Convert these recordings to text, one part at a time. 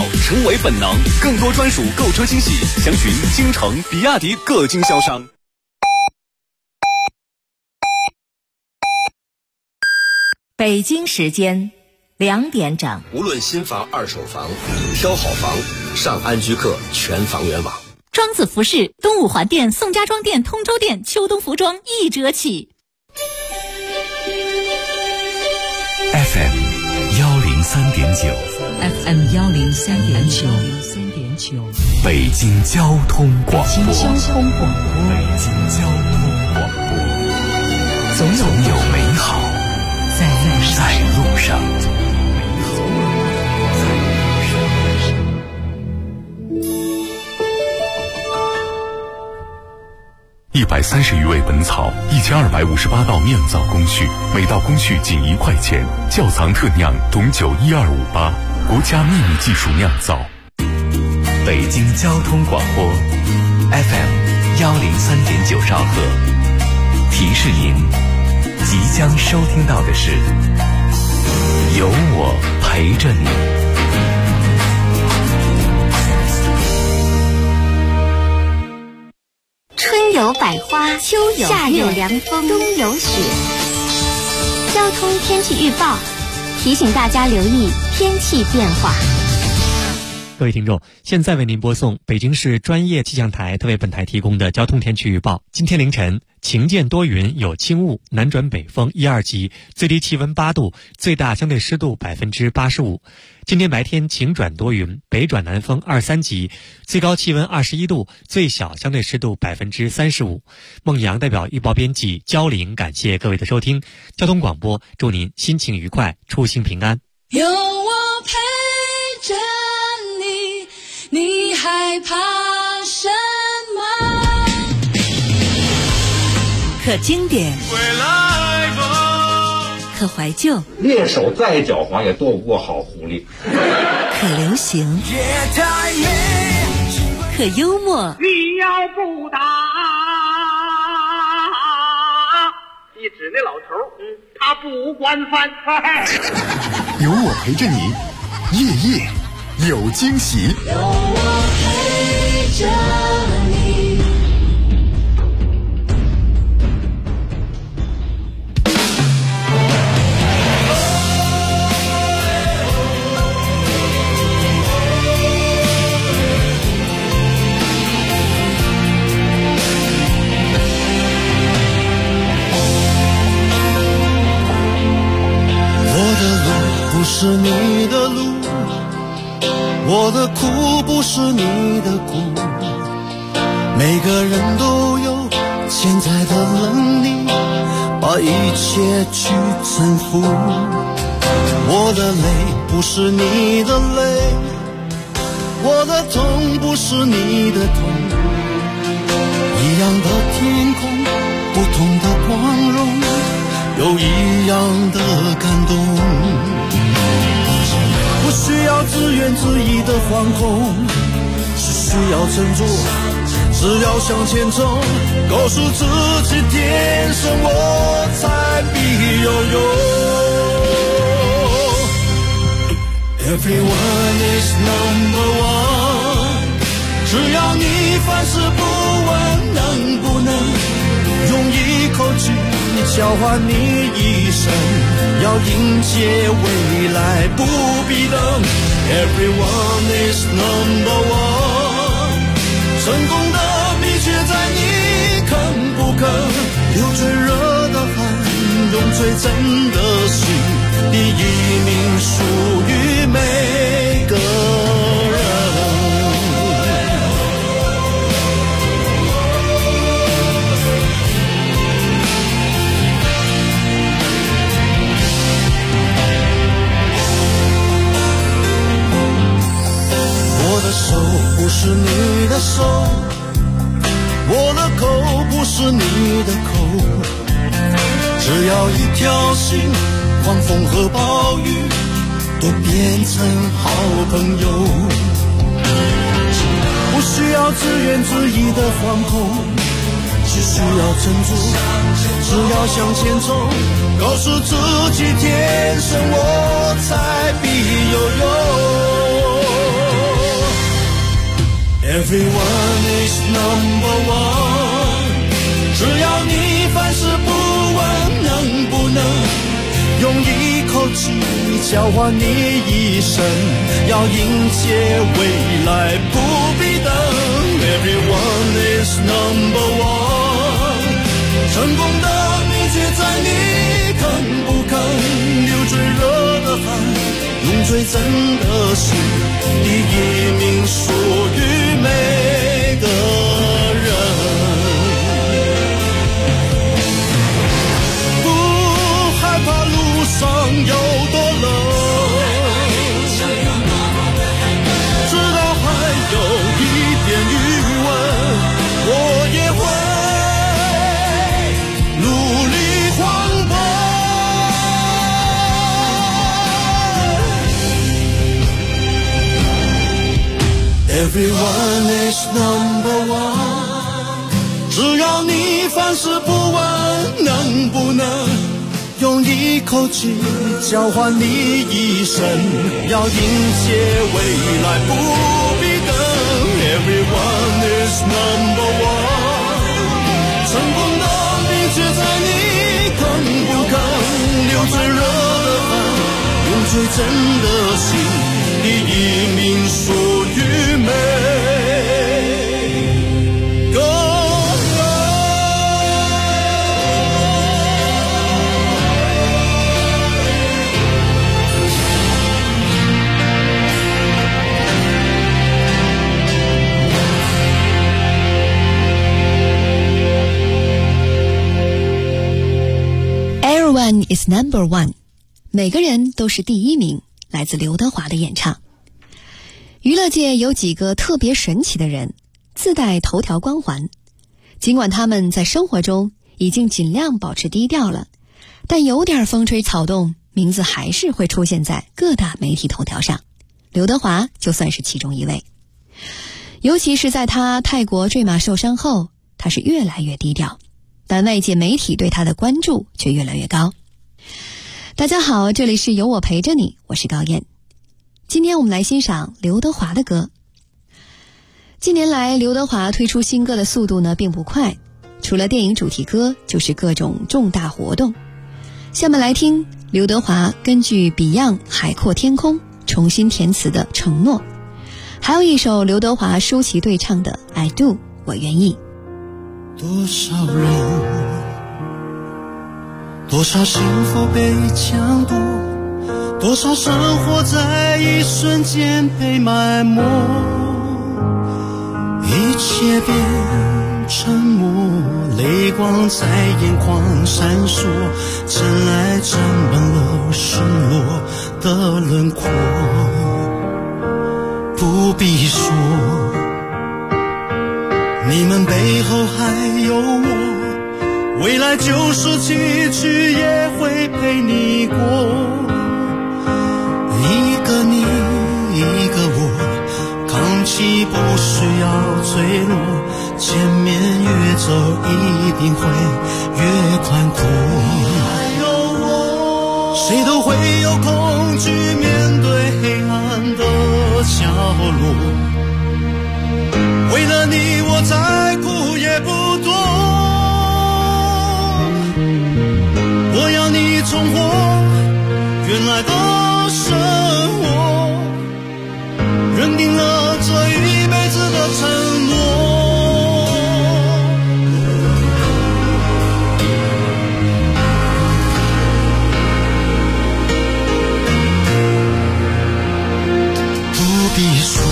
成为本能。更多专属购车惊喜，详询京城比亚迪各经销商。 北京时间2点整。 无论新房、二手房，挑好房，上安居客全房源网。 庄子服饰东五环店、宋家庄店、通州店秋冬服装1折起。 FM 103.9 FM 103.9 北京交通广播。 北京交通广播，总有美好在路上。 130余味本草，1258道酿造工序，每道工序仅1块钱。窖藏特酿董酒12588，国家秘密技术酿造。 北京交通广播 FM 103.9兆赫，提示您即将收听到的是有我陪着你。 春有百花，秋有夏有凉风，冬有雪。交通天气预报提醒大家留意天气变化。 各位听众，现在为您播送北京市专业气象台特为本台提供的交通天气预报。今天凌晨晴间多云，有轻雾，南转北风1、2级，最低气温8度，最大相对湿度85%。今天白天晴转多云，北转南风2、3级，最高气温21度，最小相对湿度35%。孟阳代表预报编辑焦玲，感谢各位的收听。交通广播，祝您心情愉快，出行平安。 有我陪着你，你害怕什么？ 可经典，可怀旧， 猎手再狡猾也躲不过好狐狸。 可流行，可幽默。 你要不打，一指那老头，他不管饭菜。 有我陪着你，夜夜有惊喜。 有我陪着你。 不是你的路，我的苦不是你的苦，每个人都有潜在的能力，把一切去征服。我的泪不是你的泪，我的痛不是你的痛，一样的天空，不同的光荣，有一样的感动。不需要自怨自艾的放空，只需要振作，只要向前冲，告诉自己天生我材必有用。Everyone is number one， 只要你凡事不问能不能用一口气交换你一生，要迎接未来不必等。Everyone is number one， 成功的秘诀在你肯不肯流最热的汗，用最真的心，第一名属于每个人。手不是你的手，我的口不是你的口，只要一条心，狂风和暴雨都变成好朋友。不需要自怨自艾的放空，只需要振作，只要向前冲，告诉自己天生我材必有用。 Everyone is number one， 只要你凡事不问能不能用一口气交换你一生，要迎接未来不必等。 Everyone is number one， 成功的秘诀在你肯不肯流最热的汗，用最真的心，第一名属于每个人。不害怕路上有多冷，直到还有一点余温，我也会努力狂奔。Everyone is number one， 只要你凡事不问能不能用一口气交换你一生，要迎接未来不必等。 Everyone is number one， 成功的秘诀在你肯不肯流最热的汗，用最真的心，第一名属于每个人。 Everyone is number one， 每个人都是第一名，来自刘德华的演唱。娱乐界有几个特别神奇的人，自带头条光环。尽管他们在生活中已经尽量保持低调了，但有点风吹草动，名字还是会出现在各大媒体头条上。刘德华就算是其中一位。尤其是在他泰国坠马受伤后，他是越来越低调，但外界媒体对他的关注却越来越高。大家好，这里是有我陪着你，我是高燕。今天我们来欣赏刘德华的歌。近年来刘德华推出新歌的速度呢并不快，除了电影主题歌就是各种重大活动。下面来听刘德华根据 Beyond 海阔天空重新填词的承诺，还有一首刘德华舒淇对唱的 I Do 我愿意。 多少人，多少幸福被抢夺，多少生活在一瞬间被埋没，一切变沉默，泪光在眼眶闪烁，真爱沾满了失落的轮廓。不必说，你们背后还有我，未来就是崎岖也会陪你过。一个你，一个我，扛起不需要坠落，前面越走一定会越宽阔。还有我，谁都会有恐惧面对黑暗的角落，为了你我再苦也不多，我要你重获原来的生活，认定了这一辈子的承诺。不必说，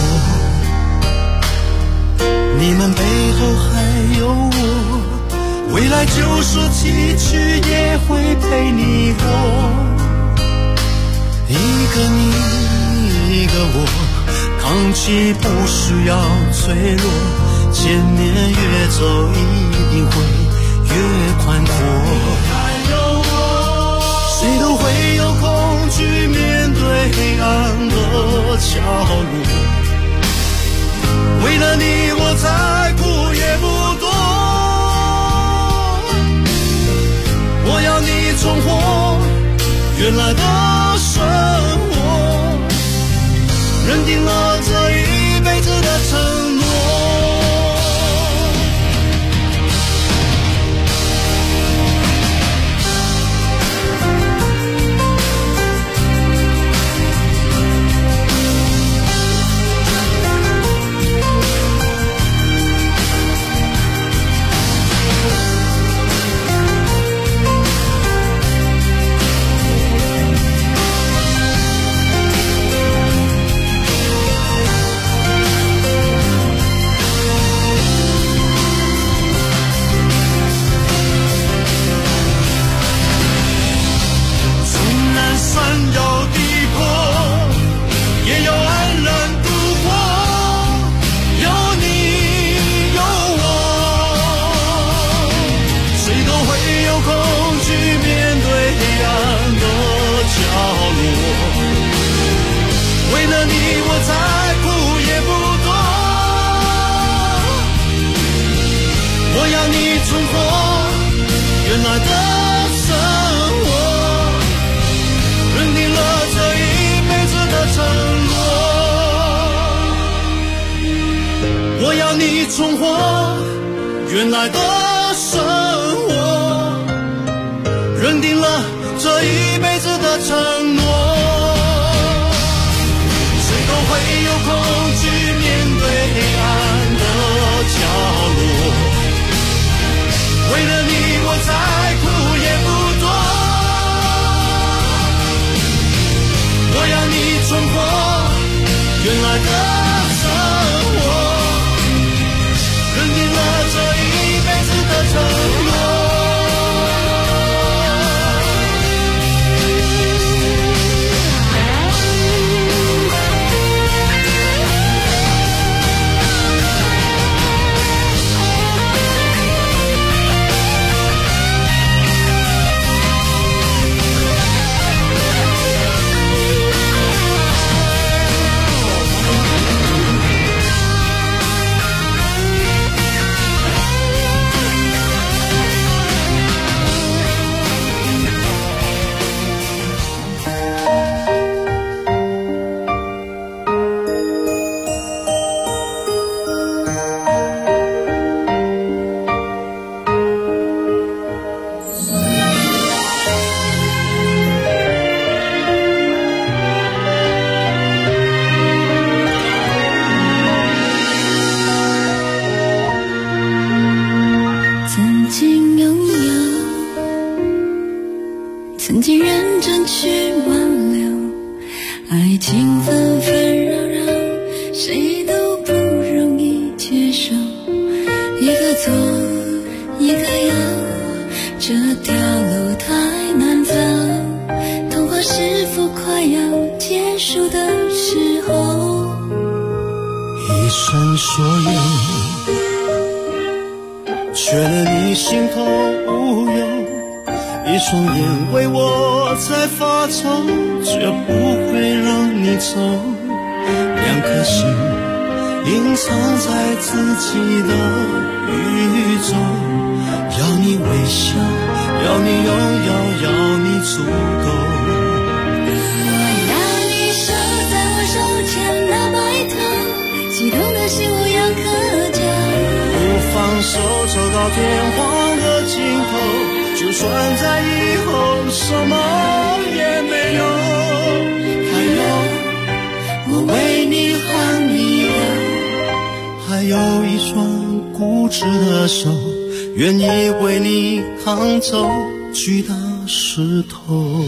你们背后还有我，未来就是崎岖也会陪你过。一个你，一个我，扛起不需要脆弱，前面越走一定会越宽阔。还有我，谁都会有恐惧面对黑暗的角落，为了你我再苦也不多，我要你重获原来的生活，认定了这一辈子的承诺。 重获原来的生活，认定了这一辈子的承诺。谁都会有恐惧面对黑暗的角落，为了你我再苦也不多。我要你重获原来的承诺。缺了你心头无忧，一双眼为我在发愁，绝不会让你走。两颗心隐藏在自己的宇宙，要你微笑，要你拥有，要你足够。 我要你守在我手前那白头，激动的心无药可救。 不放手，走到天荒的尽头，就算在以后什么也没有。还有我为你喊你哦，还有一双固执的手，愿意为你扛走巨大石头。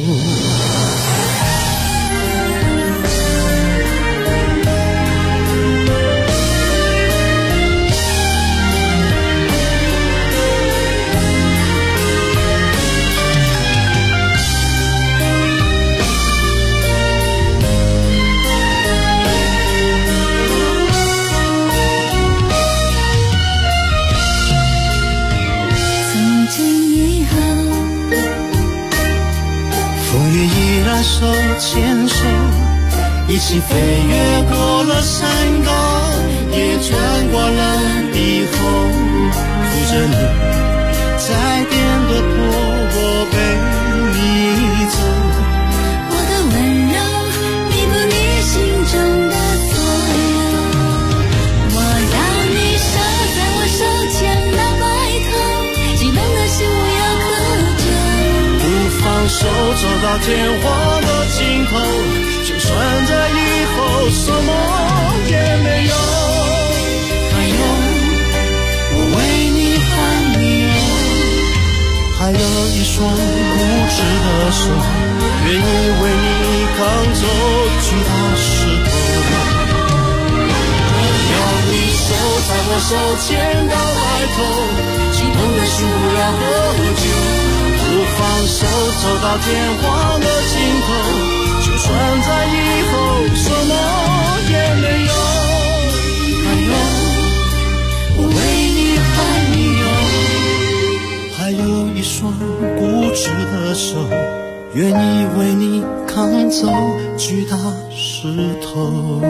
手牵手，一起飞越过了山高，也穿过了地后，扶着你在颠簸坡，我陪你走。 我的温柔弥补你心中的所有，我要你守在我手前那白头，激动的心无药可救。 不放手，走到天荒的尽头，就算在以后什么也没有。还有我为你喊你哦，还有一双固执的手，愿意为你扛走巨大石头。要你守在我手牵到白头，激动的心无药可救。不放手，走到天荒的尽头，就算在以后什么也没有。还有我为你喊你哦，还有一双固执的手，愿意为你扛走巨大石头。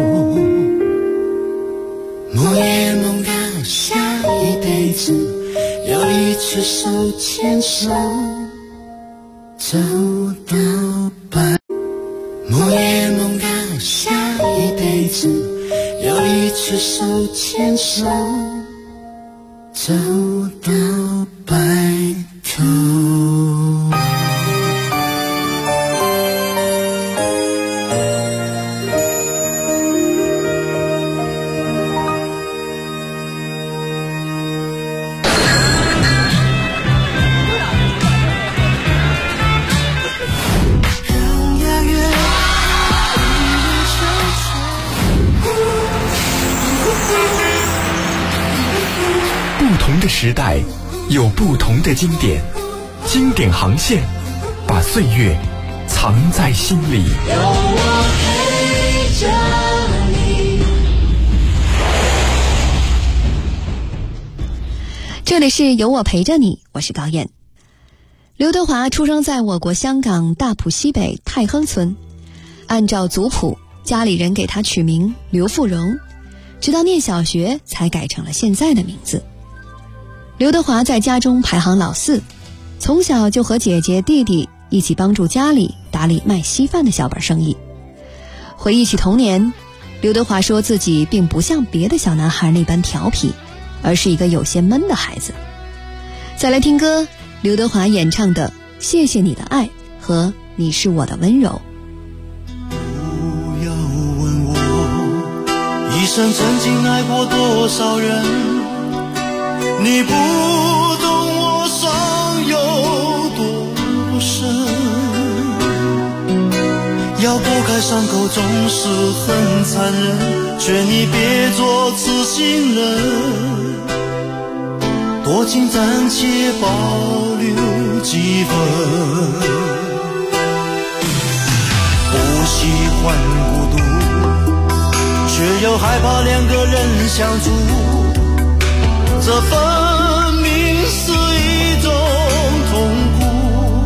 梦也梦到下一辈子要一起手牵手走到白，梦也梦到下一辈子要一起手牵手走到白头。 不同的时代有不同的经典，经典航线把岁月藏在心里。 有我陪着你。 这里是有我陪着你，我是高燕。刘德华出生在我国香港大埔西北太亨村，按照族谱，家里人给他取名刘富荣，直到念小学才改成了现在的名字。刘德华在家中排行老四，从小就和姐姐弟弟一起帮助家里打理卖稀饭的小本生意。回忆起童年，刘德华说自己并不像别的小男孩那般调皮，而是一个有些闷的孩子。再来听歌，刘德华演唱的《谢谢你的爱》和《你是我的温柔》。 不要问我一生曾经爱过多少人，你不懂我伤有多深，要拨开伤口总是很残忍，劝你别做痴心人，多情暂且保留几分。不喜欢孤独，却又害怕两个人相处，这分明是一种痛苦，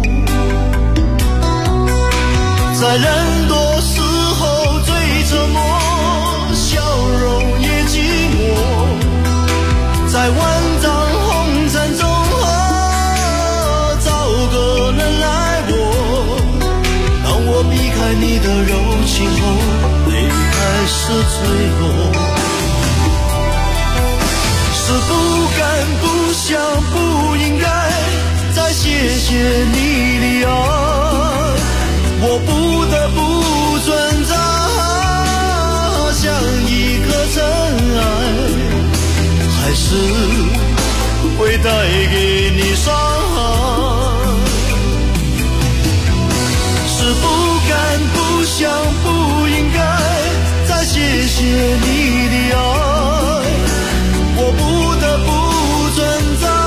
在人多时候最沉默，笑容也寂寞，在万丈红尘中找个人来握，当我避开你的柔情后，泪开始坠落，是不敢不想不应该再谢谢你的爱，我不得不存在，像一颗尘埃，还是会带给你伤害，是不敢不想不应该再谢谢你的爱，我不得不存在，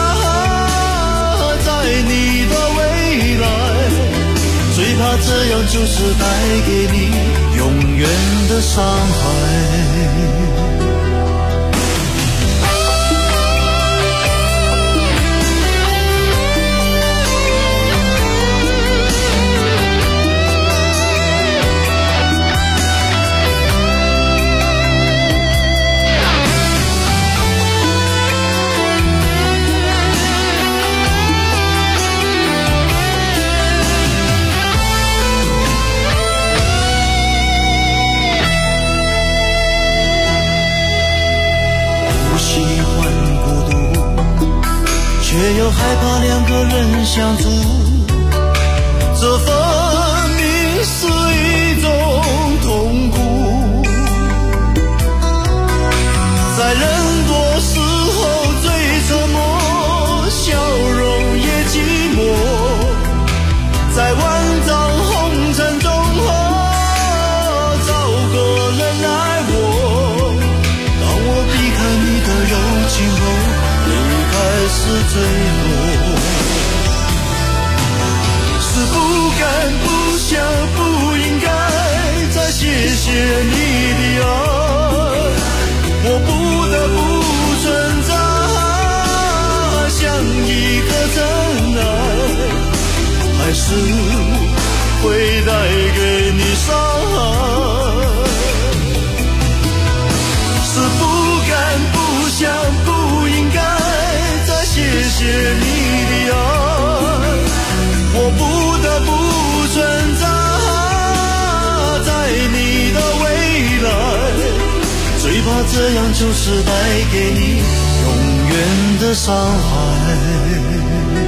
在你的未来，最怕这样就是带给你永远的伤害。却又害怕两个人相处，这分明是一种痛苦，在人多时候最沉默，笑容也寂寞，在万丈红尘中找个人来握，当我避开你的柔情后，开始坠落，是不敢不想不应该再谢谢你的爱，我不得不存在，像一颗尘埃，还是会带给你伤害，是不敢不想不应该谢谢你的爱，我不得不存在，在你的未来，最怕这样就是带给你永远的伤害。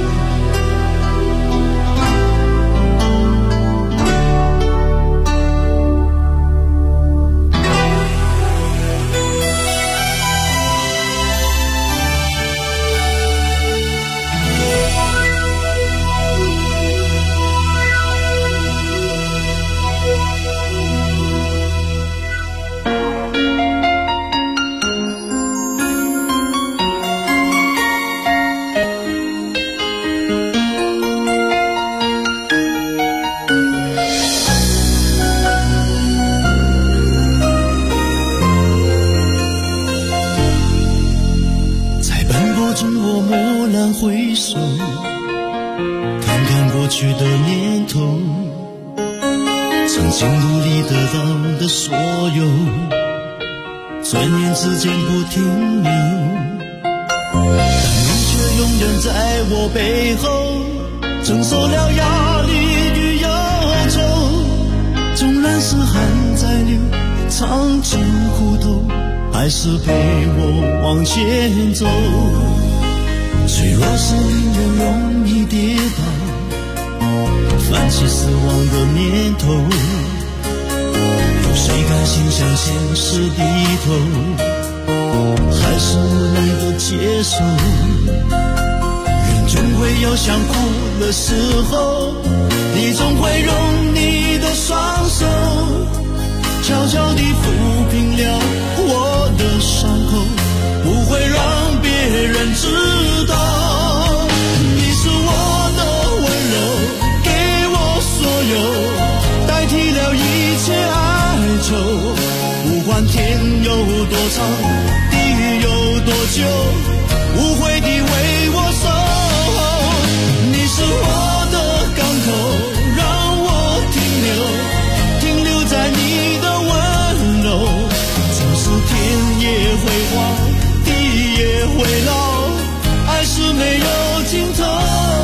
回首，看看过去的年头，曾经努力得到的所有，转眼之间不停留，但你却永远在我背后，承受了压力与忧愁。纵然是汗在流，尝尽苦头，还是陪我往前走。脆弱是令人容易跌倒，泛起死亡的念头，有谁甘心向现实低头，还是无奈的接受。人终归有想哭的时候，你总会用你的双手悄悄地抚平了我的伤口，不会让别人知道。你是我的温柔，给我所有，代替了一切哀愁。不管天有多长，地有多久，无悔地为我守候。你是我的港口，让我停留在你的温柔。纵使天也会荒，地也会老，爱是没有尽头。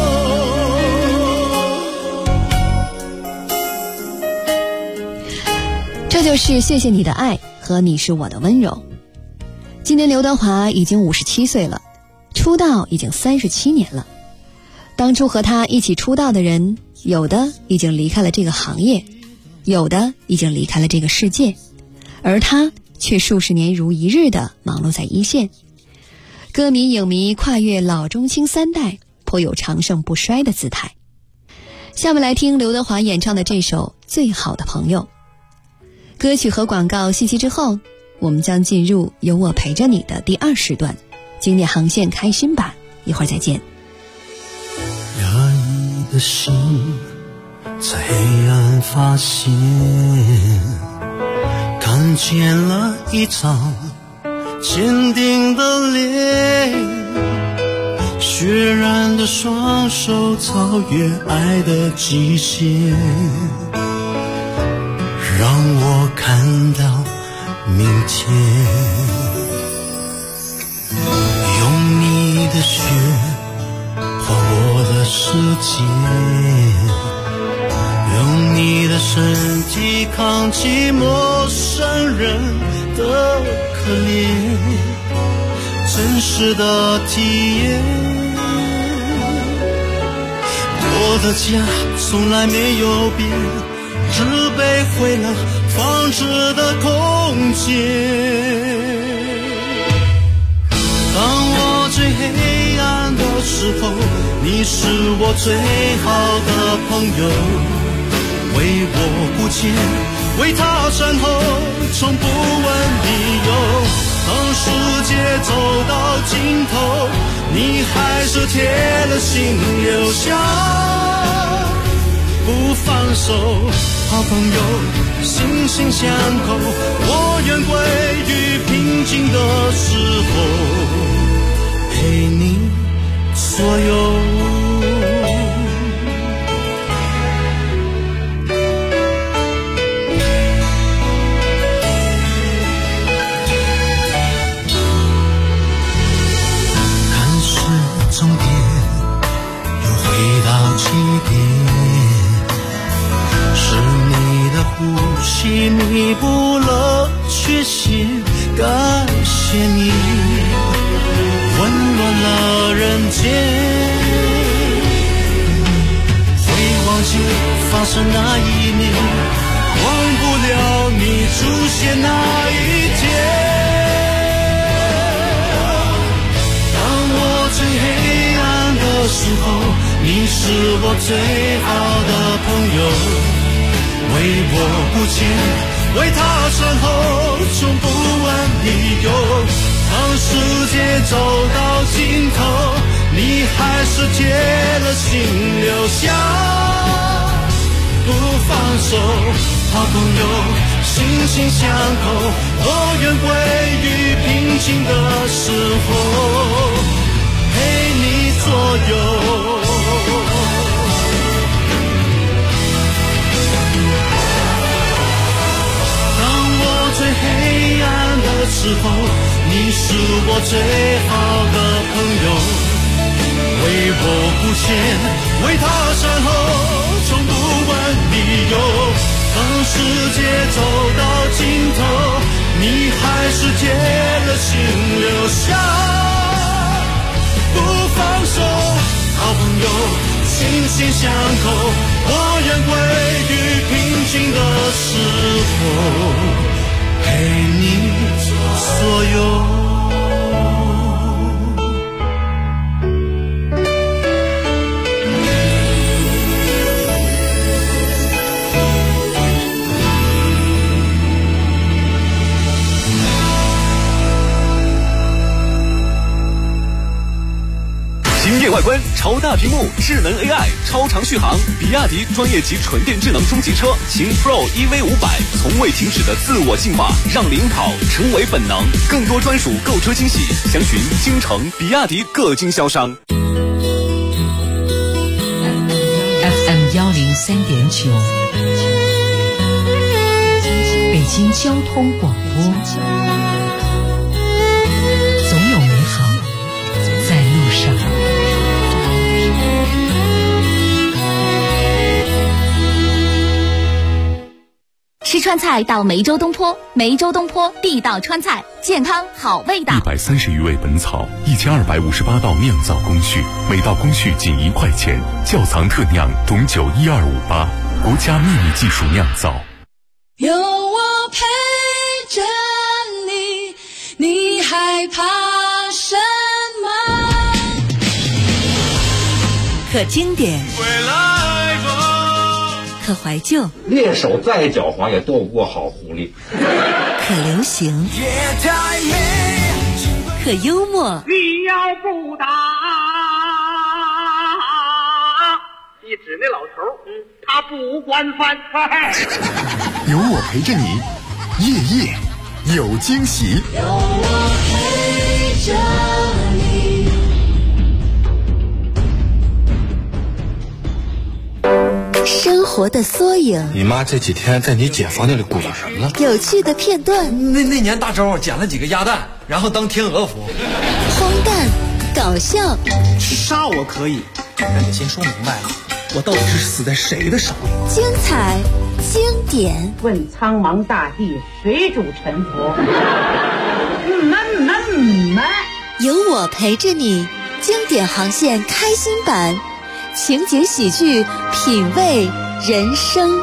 这就是谢谢你的爱和你是我的温柔。今年刘德华已经57岁了，出道已经37年了。当初和他一起出道的人，有的已经离开了这个行业，有的已经离开了这个世界，而他却数十年如一日地忙碌在一线。歌迷影迷跨越老中青三代，颇有长盛不衰的姿态。下面来听刘德华演唱的这首《最好的朋友》。歌曲和广告信息之后，我们将进入有我陪着你的第2时段，经典航线开心版，一会儿再见。 压抑的心在黑暗发现，看见了一张坚定的脸，血染的双手超越爱的极限，让我看到明天。用你的血换我的世界，用你的身体扛起陌生人的可怜，真实的体验。我的家从来没有变，只被毁了放置的空间。当我最黑暗的时候，你是我最好的朋友，为我不见，为他善后，从不问理由。当世界走到尽头，你还是铁了心留下不放手。好朋友心心相扣，我愿归于平静的时候，陪你所有。终点又回到起点，是你的呼吸弥补了缺陷，感谢你了人间，会忘记发生那一年，忘不了你出现那一天。当我最黑暗的时候，你是我最好的朋友，为我不见，为他身后从不问理由。当世界走到尽头，你还是借了心留下，不放手。好朋友，心心相扣，我愿归于平静的时候陪你左右。最黑暗的时候，你是我最好的朋友，为我不见，为他身后从不问理由。当世界走到尽头，你还是借了心留下，不放手。好朋友，心心相扣，我愿归于平静的时候陪你所有。 惊艳外观，超大屏幕，智能 AI， 超长续航，比亚迪专业级纯电智能中级车秦 Pro EV500，从未停止的自我进化，让领跑成为本能。更多专属购车惊喜，详询京城比亚迪各经销商。 FM 103.9，北京交通广播，总有美好在路上。 吃川菜到梅州东坡，梅州东坡地道川菜，健康好味道。 130余味本草，1258道酿造工序，每道工序仅1块钱，窖藏特酿董酒12588，国家秘密技术酿造。 有我陪着你，你害怕什么？ 可经典，可怀旧， 猎手再狡猾也斗不过好狐狸。 可流行，可幽默。 你要不打，一指那老头，他不惯犯。 有我陪着你，夜夜有惊喜。 有我陪着你。 生活的缩影， 你妈这几天在你姐房间里鼓捣什么呢？ 有趣的片段。 那年大周捡了几个鸭蛋，然后当天鹅服。 荒诞，搞笑。 杀我可以，但得先说明白了，我到底是死在谁的手里？ 精彩，经典。 问苍茫大地，谁主沉浮？ 有我陪着你，经典航线开心版。情节喜剧，品味人生。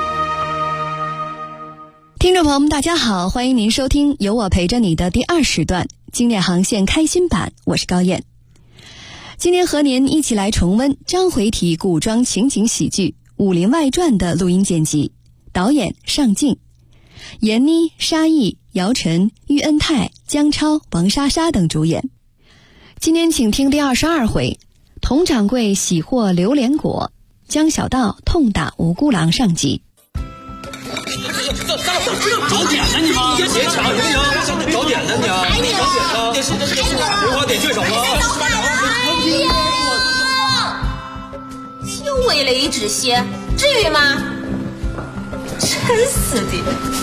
听众朋友们大家好，欢迎您收听有我陪着你的第2时段经典航线开心版，我是高燕。今天和您一起来重温章回体古装情景喜剧《武林外传》的录音剪辑，导演尚敬，闫妮、沙溢、姚晨、喻恩泰、姜超、王莎莎等主演。今天请听第22回，佟掌柜喜获榴莲果，江小道痛打无辜郎上集。 找点呢你吗？别抢行不行？找点呢你啊！找点呢？电视葵花点穴手吗？ 哎呀，就为了一止泻，至于吗？真是的。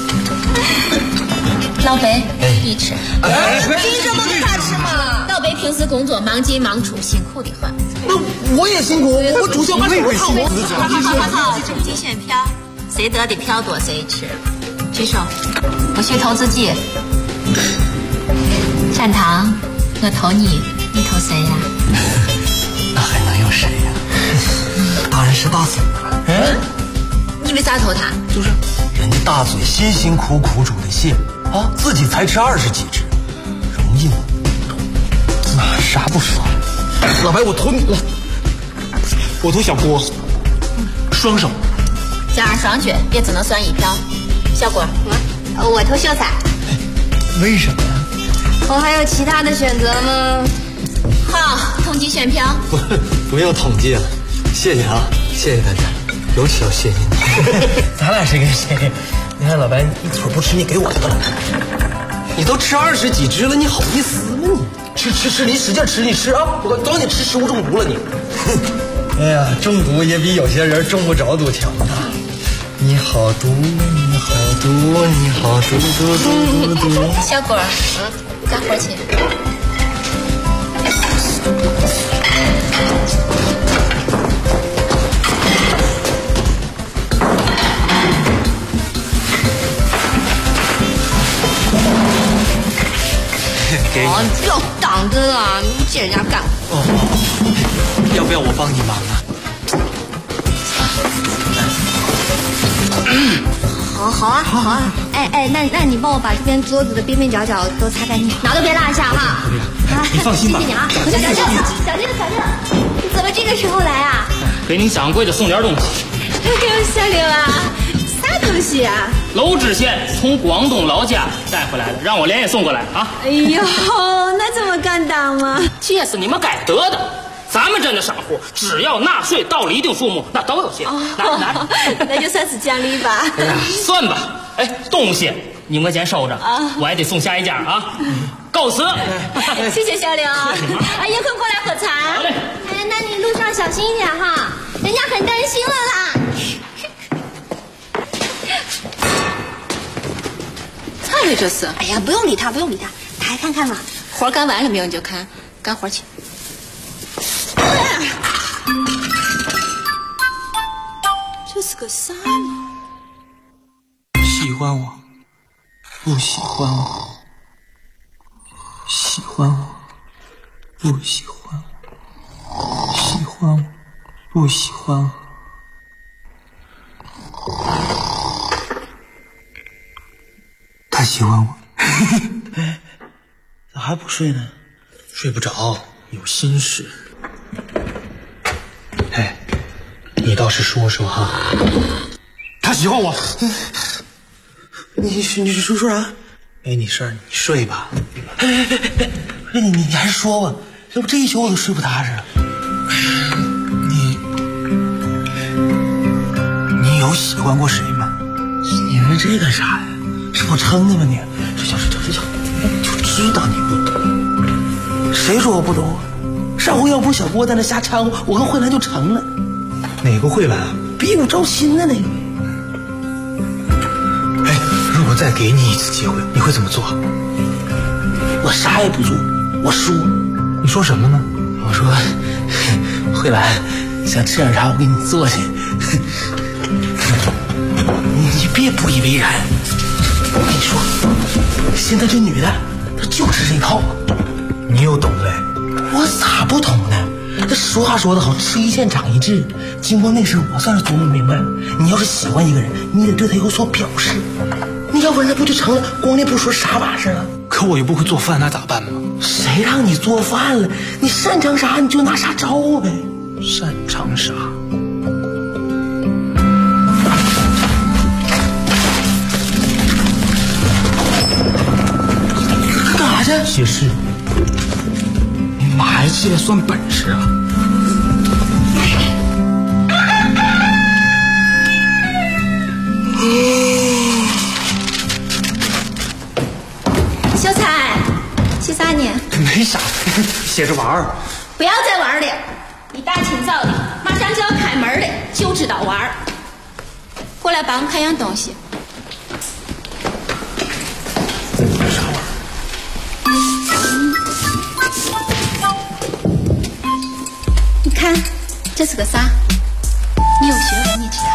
老白，你吃。凭什么给他吃嘛？老白平时工作忙进忙出，辛苦的很。 那我也辛苦，我主修把手烫红。 好，竞选票，谁得的票多谁吃。举手，不许投自己。善堂，我投你你投谁呀？ 那还能有谁呀？当然是大嘴了。 你为啥投他？ 就是人家大嘴辛辛苦苦煮的蟹啊，自己才吃20几只，容易吗？那啥不说，老白我投你了，我投小郭，双手。 加上双绝也只能算1票。小郭，我投秀才。 为什么呀？ 我还有其他的选择吗？好，统计选票。 不用统计了，谢谢啊，谢谢大家，尤其要谢谢你。咱俩谁跟谁？你看老白一腿不吃，你给我得了。你都吃20几只了，你好意思吗你？吃，你使劲吃，你吃啊！我早你吃食物中毒了你。哎呀，中毒也比有些人中不着毒强啊！你好毒，你好毒，你好毒毒。 小郭，干活去。 你不要挡着了，你借人家干。 要不要我帮你忙啊？ 好啊！哎，那你帮我把这边桌子的边边角角都擦干净，哪都别落下哈。 你放心吧。 谢谢你啊！小心了！你怎么这个时候来啊？ 给您掌柜的送点东西。 哎呦，小刘啊，啥东西啊？ 娄知县从广东老家带回来的，让我连夜送过来啊。 哎呦，那这么敢当吗？ 这是你们该得的。咱们镇的商户只要纳税到了一定数目，那都有些。拿着， 那就算是奖励吧。 哎呀，算吧。哎，东西你们先收着，我还得送下一家啊。告辞。 谢谢小刘。哎，有空过来喝茶。 好嘞。 哎，那你路上小心一点哈，人家很担心了啦。蔡磊这是？哎呀，不用理他，来看看嘛。活干完了没有？你就看，干活去。这是个啥嘛？ 喜欢我，不喜欢我，喜欢我，不喜欢我，喜欢我，不喜欢我。他喜欢我。咋还不睡呢？睡不着，有心事。哎，你倒是说说哈。他喜欢我。你说啥？没你事儿，你睡吧。你还是说吧，要不这一宿我都睡不踏实。你有喜欢过谁吗？你问这干啥呀？是我撑的吗你？睡觉，就知道你不懂。谁说我不懂？上回要不是小郭在那瞎掺和，我跟慧兰就成了。哪个慧兰？比我招亲的那个。哎，如果再给你一次机会，你会怎么做？我啥也不做，我说。你说什么呢？我说，慧兰，想吃点啥，我给你做去。你别不以为然。我跟你说，现在这女的，她就是这套。你又懂嘞？我咋不懂呢？这说话说得好，吃一堑长一智。经过那事，我算是琢磨明白了。你要是喜欢一个人，你得对他有所表示。你要不然那不就成了光练不说啥把式了？可我又不会做饭，那咋办呢？谁让你做饭了？你擅长啥你就拿啥招呼呗。擅长啥？干啥去？写诗。你妈呀，这也算本事啊！ 小彩，写啥呢？ 没啥，写着玩儿。 不要再玩了，一大清早的，马上就要开门了，就知道玩儿。过来帮我看样东西。 啥玩意儿？ 你看，这是个啥？你有学问，你知道？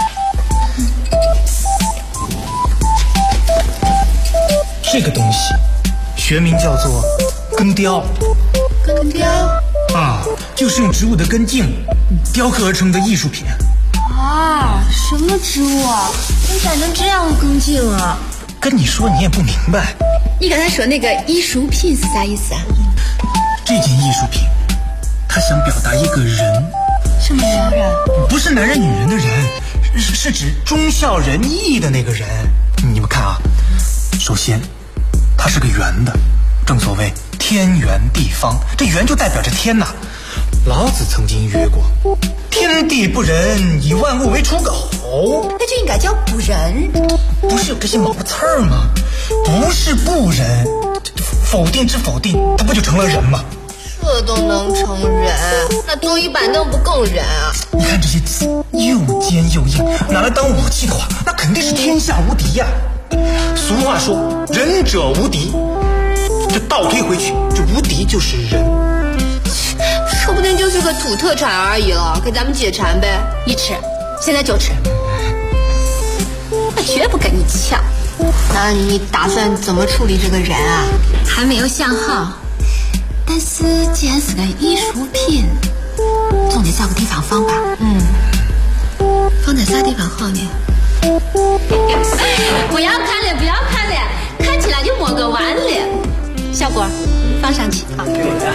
这个东西学名叫做根雕。 根雕啊，就是用植物的根茎雕刻而成的艺术品。 啊，什么植物啊？你咋能这样跟进啊？ 跟你说你也不明白。 你刚才说那个艺术品是啥意思啊？ 这件艺术品，它想表达一个人。 什么人？ 不是男人女人的人，是指忠孝仁义的那个人。你们看啊，首先，它是个圆的，正所谓天圆地方，这圆就代表着天呐。老子曾经曰过，天地不仁，以万物为刍狗。 那就应该叫不仁。 不是有这些毛刺儿吗？不是不仁，否定之否定，它不就成了人吗？ 这都能成人，那多一板凳不更人啊？ 你看这些字又尖又硬，拿来当武器的话，那肯定是天下无敌呀。俗话说仁者无敌，这倒推回去，这无敌就是人。 说不定就是个土特产而已了，给咱们解馋呗。你吃，现在就吃，我绝不跟你抢。 那你打算怎么处理这个人啊？ 还没有想好，但是既然是个艺术品，总得找个地方放吧。 放在啥地方好呢？ 不要看了，不要看了，看起来就摸个完了。小果，放上去啊。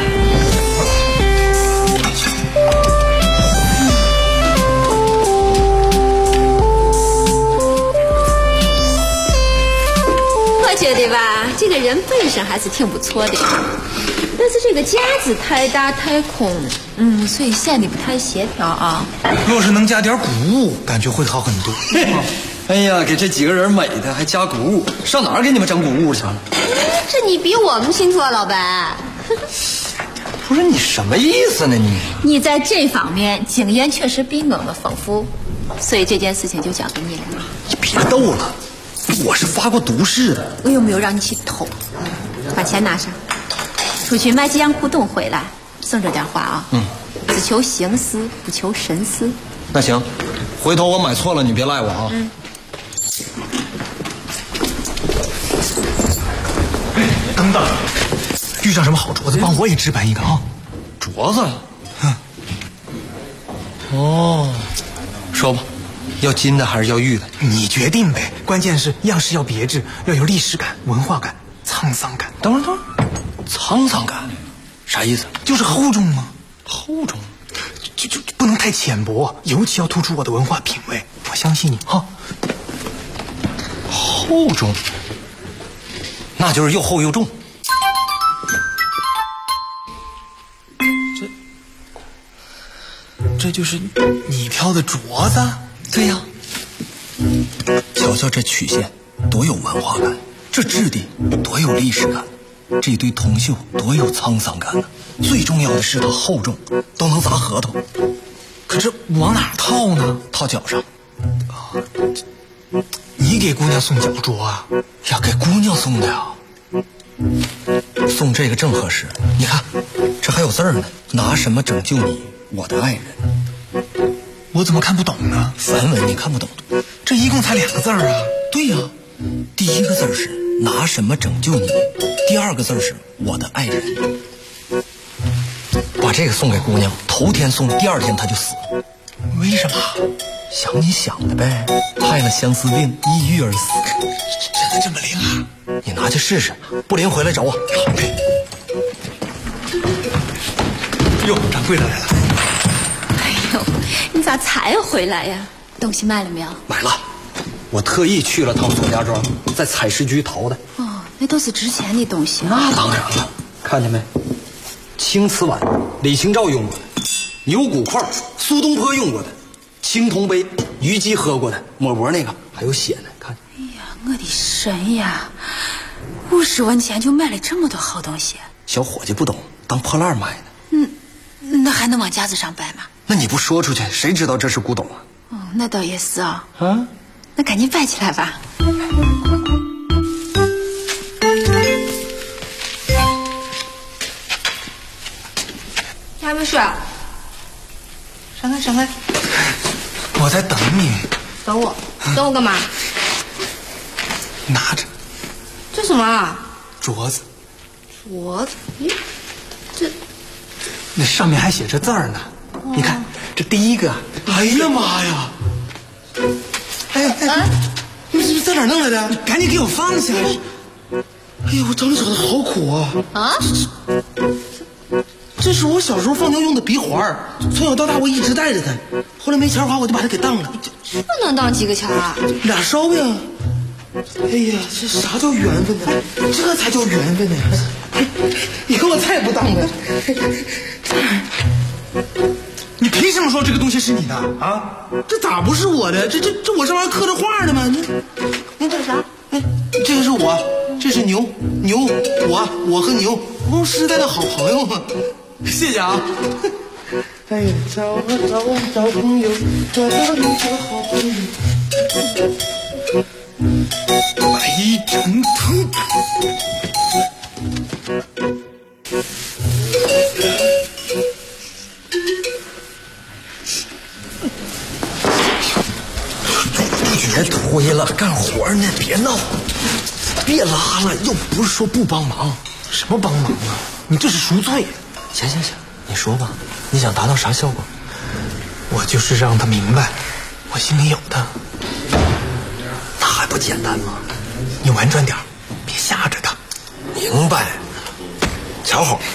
我觉得吧，这个人本身还是挺不错的，但是这个架子太大太空，所以显得不太协调啊。 若是能加点谷物，感觉会好很多。 哎呀，给这几个人美的还加谷物，上哪儿给你们整谷物去了？ 这你比我们清楚啊，老白。 不是你什么意思呢你？ 你在这方面经验确实比我们丰富，所以这件事情就交给你了。 你别逗了，我是发过毒誓的。 我又没有让你去偷，把钱拿上，出去买几样古董回来，省着点花啊。只求形似，不求神似。 那行，回头我买错了你别赖我啊。 等等，遇上什么好镯子，帮我也置办一个啊！ 镯子？哦，说吧，要金的还是要玉的？ 你决定呗。关键是样式要别致，要有历史感、文化感、沧桑感。 等会儿，沧桑感啥意思？ 就是厚重嘛。 厚重， 就不能太浅薄，尤其要突出我的文化品味。我相信你哈。 厚重，那就是又厚又重。 这就是你挑的镯子？ 对呀。瞧瞧这曲线，多有文化感；这质地多有历史感；这堆铜锈多有沧桑感呢。最重要的是它厚重，都能砸核桃。 可这往哪套呢？ 套脚上。 你给姑娘送脚镯啊？ 呀，给姑娘送的呀。送这个正合适。你看，这还有字儿呢，拿什么拯救你，我的爱人。 我怎么看不懂呢？ 梵文你看不懂， 这一共才2个字啊。 对呀，第一个字是拿什么拯救你，第二个字是我的爱人。把这个送给姑娘，头天送，第二天她就死了。 为什么？ 想你想的呗，害了相思病，抑郁而死。 真的这么灵啊？ 你拿去试试，不灵回来找我。 哟，掌柜的来了。 哎呦，你咋才回来呀？东西买了没有？ 买了，我特意去了趟索家庄，在采石局淘的。 哦，那都是值钱的东西啊。 那当然了，看见没？青瓷碗，李清照用过的；牛骨块，苏东坡用过的；青铜杯，虞姬喝过的；抹脖那个还有血呢，看。 哎呀，我的神呀！50文钱就买了这么多好东西。 小伙计不懂，当破烂买的。 那还能往架子上摆吗？ 那你不说出去，谁知道这是古董啊？ 哦，那倒也是啊。那赶紧摆起来吧。你还没睡啊？闪开闪开！ 我在等你。 等我？等我干嘛？ 拿着。 这什么啊？ 镯子。 镯子？咦， 那上面还写着字儿呢。你看，这第一个， 哎呀妈呀！哎，你在哪儿弄来的？ 赶紧给我放下！ 哎呀，我找你找的好苦啊！ 啊？ 这是我小时候放牛用的鼻环，从小到大我一直带着它。后来没钱花，我就把它给当了。 不能当几个钱啊 ？2烧呀！哎呀，这啥叫缘分呢？这才叫缘分呢！以后我再也不当了。 你凭什么说这个东西是你的啊？ 这咋不是我的？这我上面刻着画的吗？ 你这是啥？ 这个是我，这是牛，我和牛，我们世代的好朋友嘛。谢谢啊。哎呀，找朋友，找到一个好朋友。 白成腾。 别推了，干活呢，别闹，别拉了，又不是说不帮忙。 什么帮忙啊？你这是赎罪。 行，你说吧，你想达到啥效果？ 我就是让他明白，我心里有他。 那还不简单吗？ 你婉转点，别吓着他。 明白。瞧好。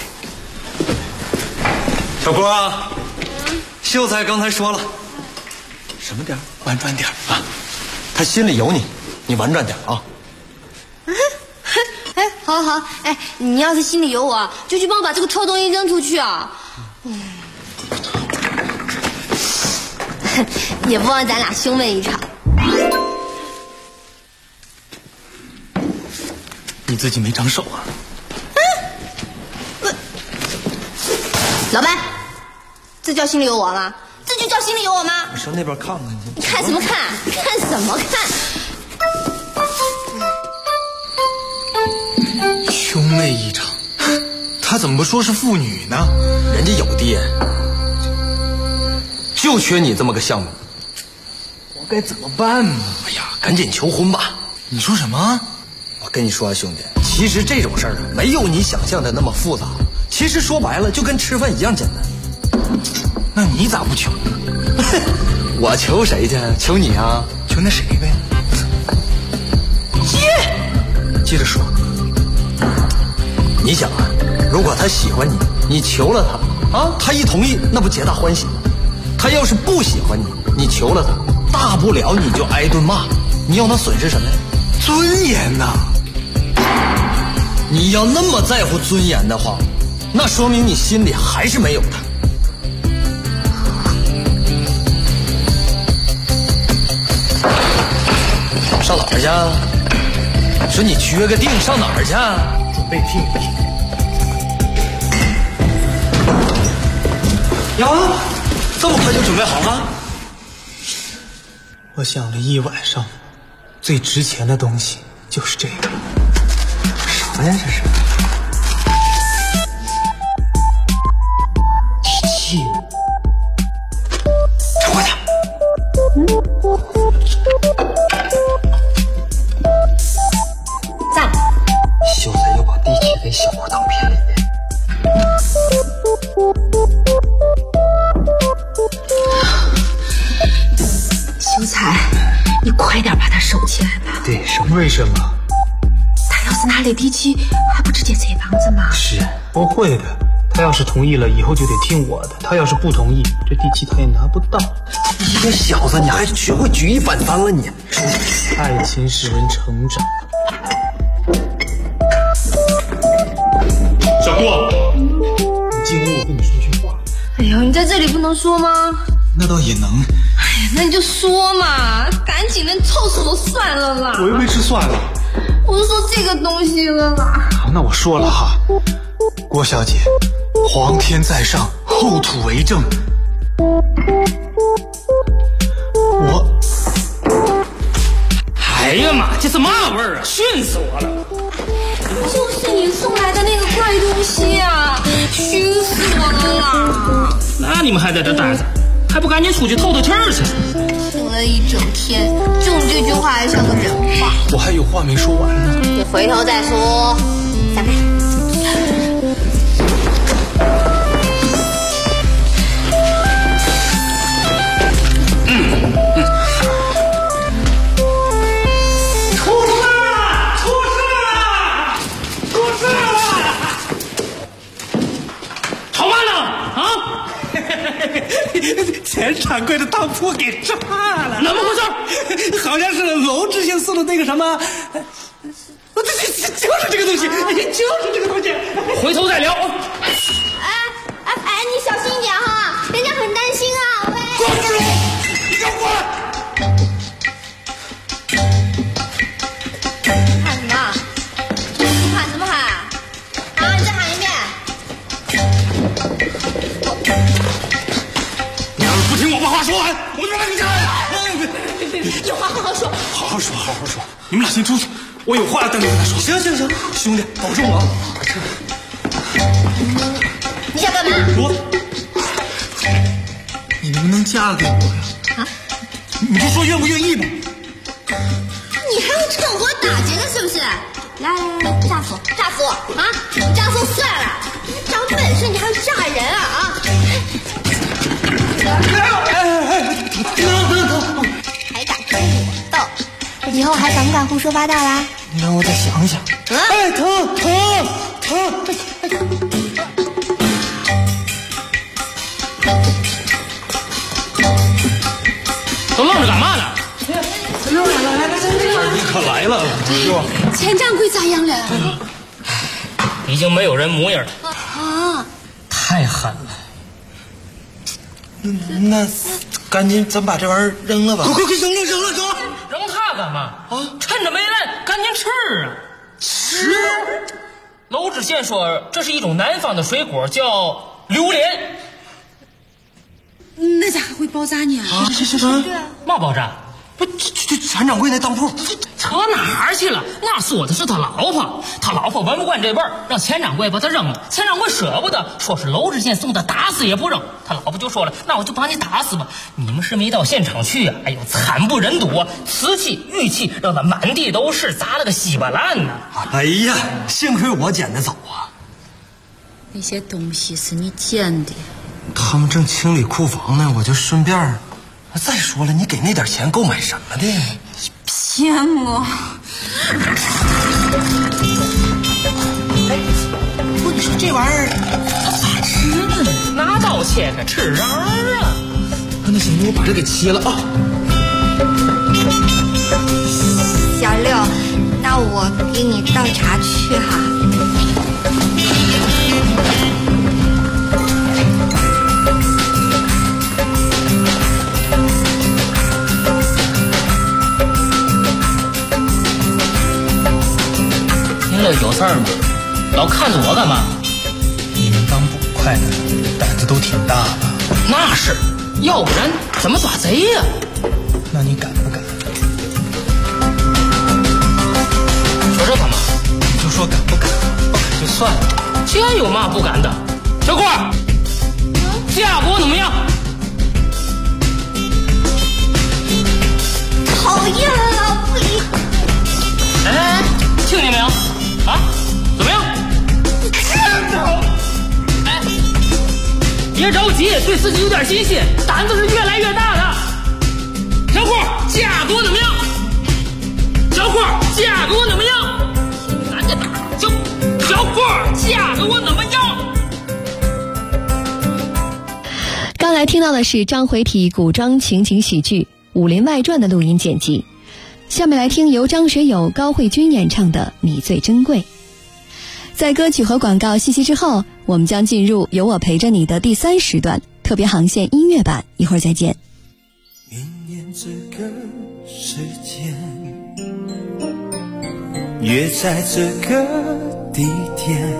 小郭啊，秀才刚才说了，什么点儿？婉转点啊。 他心里有你，你婉转点啊。 哎，好，哎，你要是心里有我，就去帮我把这个臭东西扔出去啊。也不忘咱俩兄妹一场。 你自己没长手啊？ 老白，这叫心里有我吗？这就叫心里有我吗？ 你上那边看看去。 你看什么看？看什么看？ 兄妹一场，他怎么不说是父女呢？ 人家有爹，就缺你这么个项目。 我该怎么办呢？ 哎呀，赶紧求婚吧！ 你说什么？ 我跟你说啊，兄弟，其实这种事儿没有你想象的那么复杂。其实说白了，就跟吃饭一样简单。 那你咋不求？ 我求谁去？求你啊？ 求那谁呗？接着说。 你想啊，如果他喜欢你，你求了他啊，他一同意，那不皆大欢喜吗？他要是不喜欢你，你求了他，大不了你就挨顿骂，你要能损失什么呀？ 尊严呐！ 你要那么在乎尊严的话，那说明你心里还是没有他。上哪儿去？说你缺个腚上哪儿去？ 准备听一听。 呀，这么快就准备好了？ 我想了一晚上，最值钱的东西就是这个。 啥呀？这是机器。 找过去。 赞。 秀才又把地契给小伙当便宜。 秀才，你快点把他收起来吧。 对，为什么？ 他要是拿了地契，还不直接拆房子吗？ 是，不会的。他要是同意了，以后就得听我的；他要是不同意，这地契他也拿不到。 你这小子，你还学会举一反三了你？ 爱情使人成长。 小郭， 你进屋，我跟你说句话。 哎呦，你在这里不能说吗？ 那倒也能。 哎呀，那你就说嘛，赶紧的，臭死我算了啦！ 我又没吃蒜了。 我是说这个东西了啦。 好，那我说了哈，郭小姐，皇天在上，后土为证。 哎呀妈，这是嘛味儿啊！熏死我了！ 就是你送来的那个怪东西啊，熏死我了啦！ 那你们还在这待着，还不赶紧出去透透气儿去？ 听了一整天，就你这句话还像个人话。 我还有话没说完呢。 你回头再说。散开。 钱掌柜的当铺给炸了。 怎么回事？好像是娄知县送的那个什么，就是这个东西，就是这个东西。 回头再聊。 哎，你小心一点哈，人家很担心啊。喂， 关住了，你给我过来！ 喊什么？喊什么喊？啊，你再喊一遍。 你要是不听我把话说完，我就把你家呀！ 有话好好说。 好好说，好好说。你们俩先出去，我有话等你跟他说。行，兄弟，保重啊！ 你想干嘛？ 你能不能嫁给我呀？ 啊？ 你就说愿不愿意吧。 你还要趁火打劫呢，是不是？来，炸死我啊！你炸死我算了，你长本事你还要炸人啊！还敢跟我斗？以后还敢不敢胡说八道啦？ 你让我再想想。哎，疼！ 都愣着干嘛呢？ 你可来了， 钱掌柜咋样了？ 已经没有人模样了。 啊！ 太狠了。那赶紧咱把这玩意儿扔了吧。快扔了！ 扔它干嘛？啊！趁着没来，赶紧吃啊！ 吃？ 娄知县说这是一种南方的水果，叫榴莲。 那咋还会爆炸呢？ 啊，这是什么？ 嘛爆炸？ 不，这陈掌柜那当铺扯哪儿去了？那说的是他老婆，他老婆闻不惯这味儿，让钱掌柜把他扔了。钱掌柜舍不得，说是娄知县送的，打死也不扔。他老婆就说了，那我就把你打死吧。你们是没到现场去啊？哎呦，惨不忍睹啊！瓷器、玉器让他满地都是，砸了个稀巴烂呢。 哎呀，幸亏我捡的早啊！ 那些东西是你捡的。 他们正清理库房呢，我就顺便。再说了，你给那点钱够买什么的？ 骗我！ 哎，不，你说这玩意儿咋吃呢？ 拿刀切开吃瓤啊！ 那行，我把这给切了啊。 小六，那我给你倒茶去哈。 有事儿吗？老看着我干嘛？ 你们当捕快的胆子都挺大的。 那是，要不然怎么抓贼呀？ 那你敢不敢？ 说这干嘛？ 你就说敢不敢，不敢就算了。 这有嘛不敢的？小郭，嫁给我怎么样？ 讨厌了，不理。 哎，听见没有？啊，怎么样？ 看着！ 哎，别着急，对自己有点信心，胆子是越来越大的。小霍，嫁给我怎么样？小霍，嫁给我怎么样？赶紧打！小霍，嫁给我怎么样？ 刚才听到的是章回体古装情景喜剧《武林外传》的录音剪辑。下面来听由张学友、高慧君演唱的《你最珍贵》。在歌曲和广告信息之后，我们将进入有我陪着你的第3时段特别航线音乐版，一会儿再见。 明年这个时间，约在这个地点，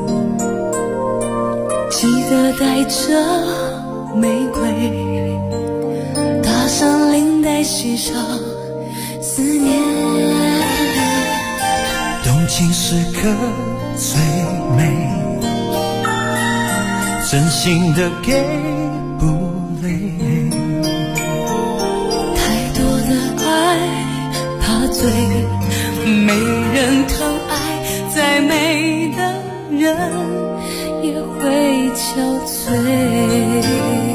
记得带着玫瑰，搭上领带，系上思念， 动情时刻最美，真心的给不累， 太多的爱怕醉，没人疼爱，再美的人也会憔悴。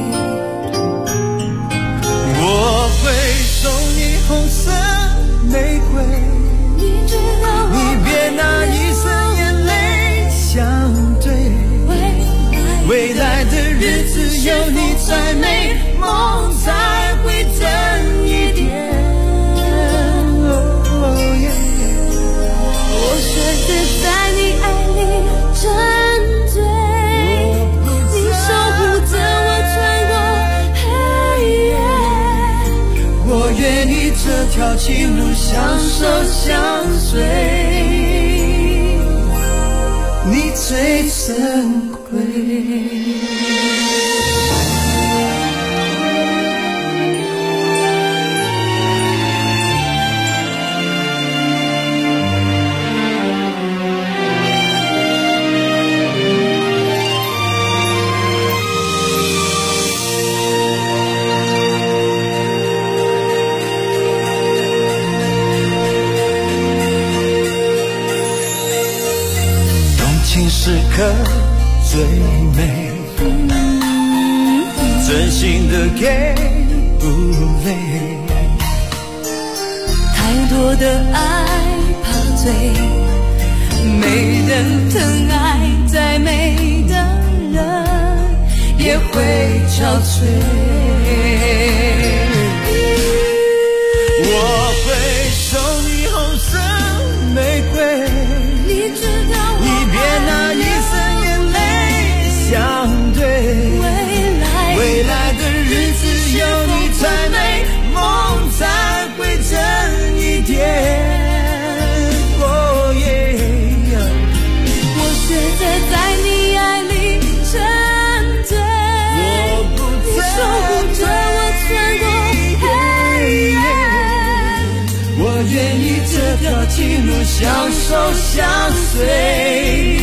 我会送你红色玫瑰，你别拿一生眼泪相对，未来的日子有你才美，梦才会真一点。 我选择在你爱里沉醉，你守护着我穿过黑夜。 我愿意这条情路相守相随，你最珍贵。时刻最美，真心的给不累， 太多的爱怕醉，没人疼爱，再美的人也会憔悴。 我会送你红色玫瑰， 你知道你别拿一生眼泪相对，未来的日子有你才美，梦才会真一点。 我选择在你爱里沉醉，你守护着我穿过黑夜。 我愿意这条情路相守相随，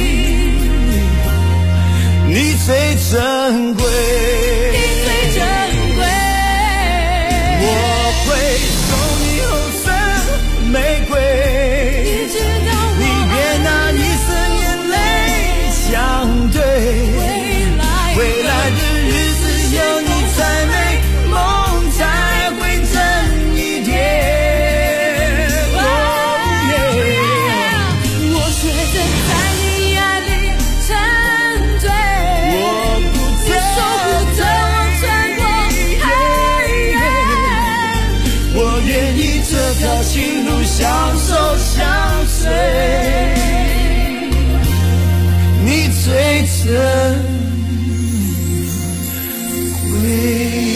你最珍贵， 你最珍贵。 我会送你红色玫瑰， 你知道你别拿一生眼泪相对，未来的日子有你才美，梦才会真一点。 我选择在你爱里沉醉，你守护着我穿过黑夜。 我愿意这条情路相守相随，你最珍贵。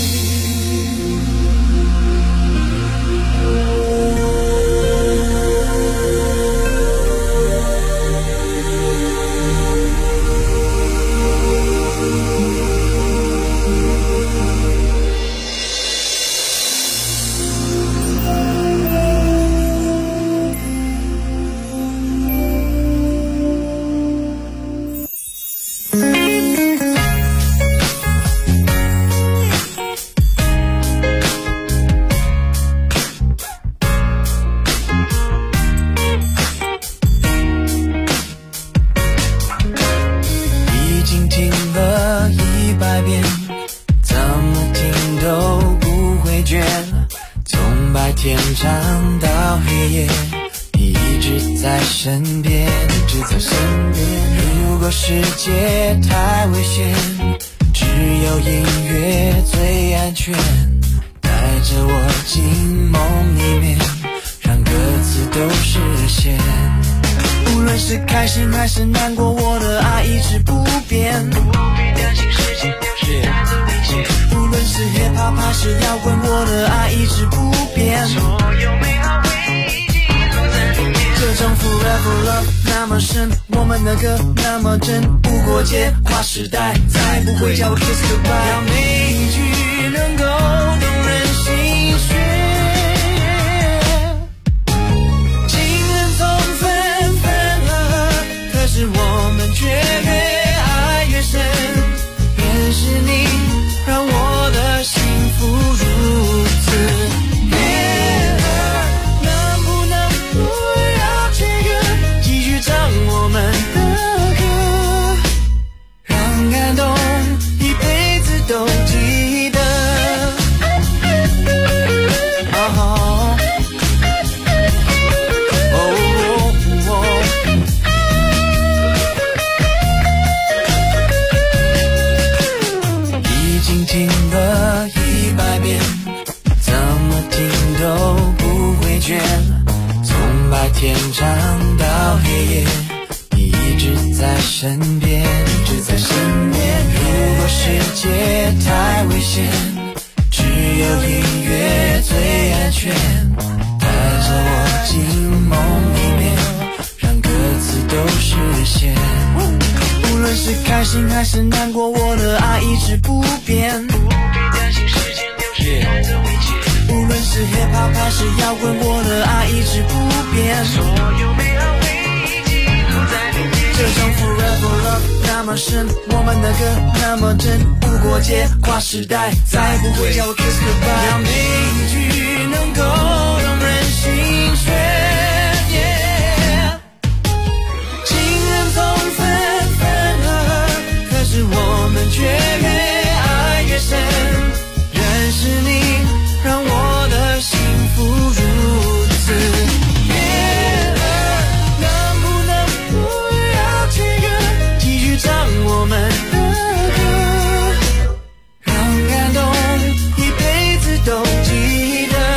长到黑夜，你一直在身边，一直在身边。如果世界太危险，只有音乐最安全，带着我进梦里面，让歌词都实现。无论是开心还是难过，我的爱一直不变，不必担心时间流逝带走一切。无论是 hiphop 还是摇滚，我的爱一直不变，所有美好回忆记录在里面。这种 forever love 那么深，我们的歌那么真，不过界跨时代，再不会叫我 kiss goodbye。要每一句能够动人心弦，情人总分分合合，可是我们却越爱越深。便是你让我的幸福如此变合，能不能不要这个，继续唱我们的歌，让感动一辈子都记得。 身边，就在身边。如果世界太危险，只有音乐最安全，带着我进梦里面，让歌词都实现。无论是开心还是难过，我的爱一直不变，不必担心时间流逝带走一切。无论是 hip hop 还是摇滚，我的爱一直不变，所有美好回忆记录在里面。这种 forever love 那么深，我们的歌那么真，无国界跨时代，再不会叫我 kiss goodbye。让每一句能够动人心弦。我们却越爱越深，认识你让我的幸福如此悦耳。能不能不要这个继续唱我们的歌，让感动一辈子都记得。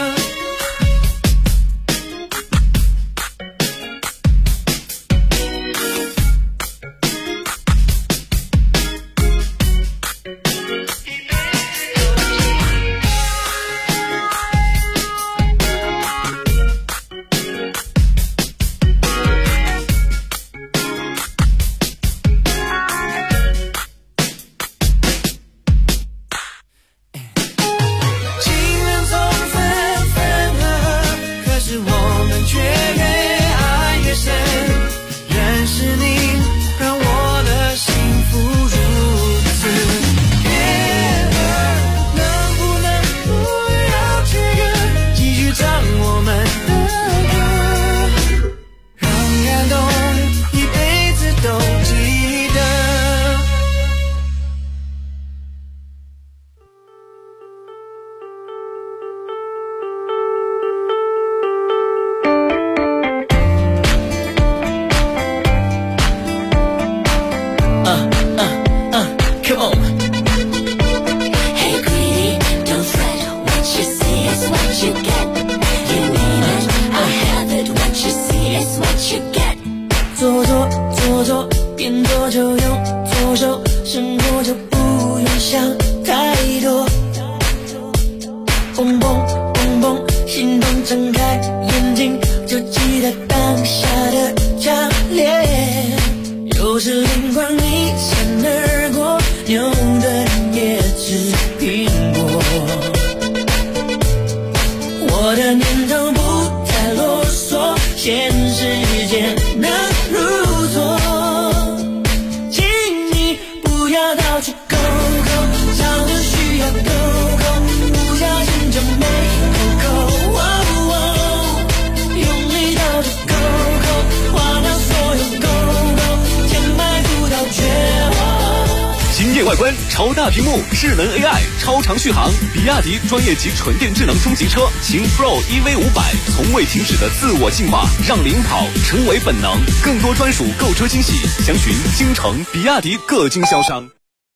外观超大屏幕，智能 AI， 超长续航，比亚迪专业级纯电智能中级车秦 Pro EV500，从未停止的自我进化，让领跑成为本能。更多专属购车惊喜，详询京城比亚迪各经销商。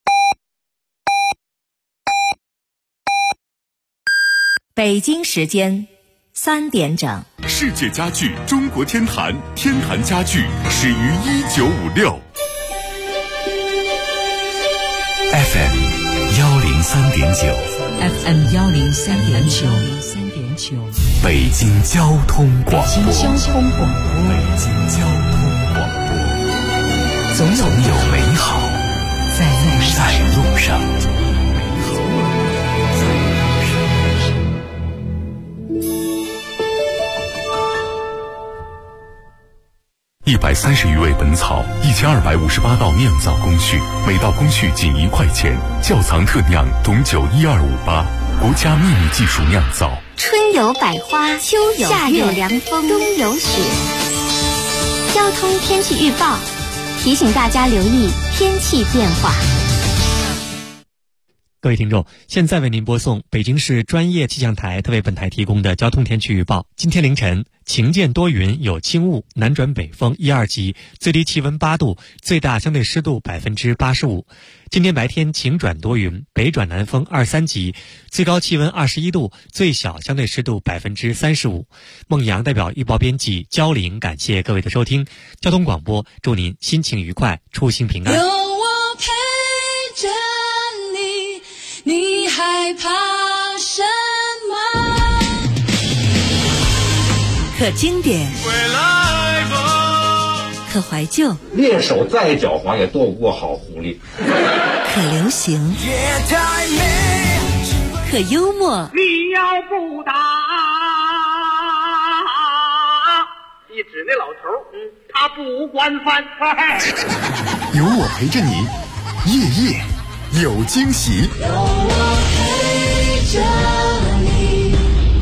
北京时间3点整。 世界家具中国天坛，天坛家具始于1956。 FM 103.9 FM 103.9 北京交通广播。 北京交通广播。总有美好在路上。 130余味本草，1258道酿造工序，每道工序仅1块钱。窖藏特酿董酒12588，国家秘密技术酿造。 春有百花，秋有夏有凉风，冬有雪。交通天气预报提醒大家留意天气变化。 各位听众，现在为您播送北京市专业气象台特为本台提供的交通天气预报。今天凌晨晴间多云，有轻雾，南转北风1、2级，最低气温8度，最大相对湿度85%。今天白天晴转多云，北转南风2、3级，最高气温21度，最小相对湿度35%。孟阳代表预报编辑焦玲，感谢各位的收听。交通广播，祝您心情愉快，出行平安。 有我陪着你，你害怕什么？ 可经典，可怀旧， 猎手再狡猾也躲不过好狐狸。 可流行，可幽默。 你要不打，你指那老头，他不惯犯。 有我陪着你，夜夜有惊喜。 有我陪着你。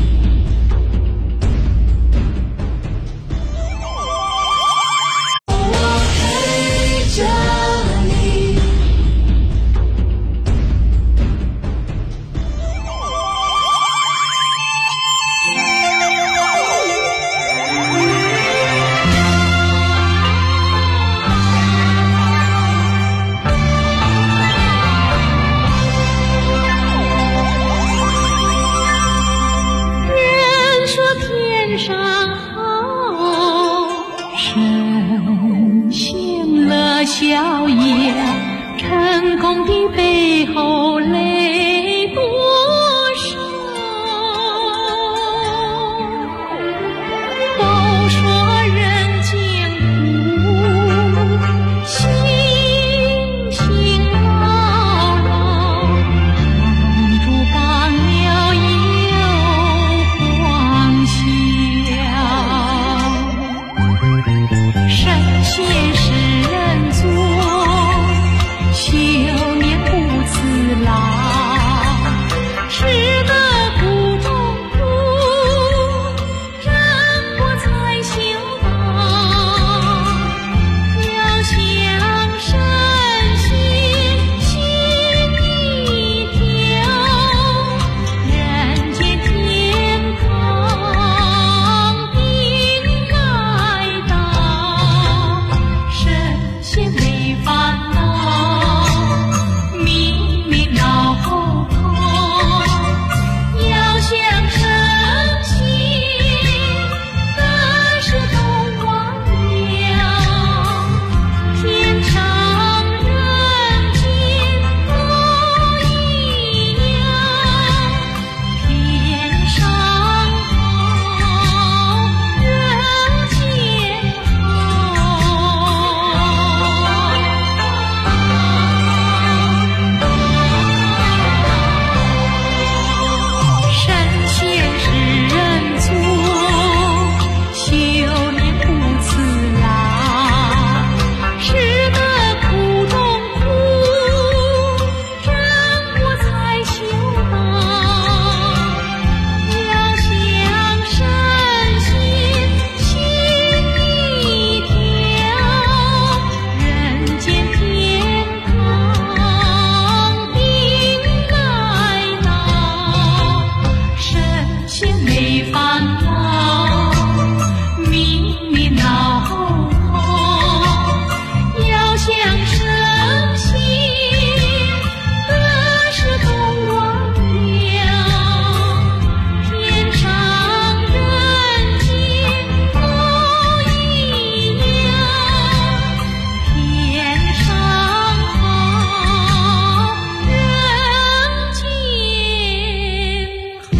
笑颜，成功的背后泪多少？都说人间苦，辛辛劳劳，帮助干了又欢笑，神仙是人做，修炼不辞劳，吃得苦中苦，人过才修道。要想神仙心一条，人间天堂应该到。神仙没烦恼，明明脑后头，要想升仙，那是都忘了。天上人间都一样，天上好，人间神仙是人做，修炼不辞劳，吃得苦中苦，人过才修道。要想神仙心一条，人间天堂应该到。神仙没烦恼，明明脑后头，要想升仙，那是都忘了。天上人间都一样，天上好，人间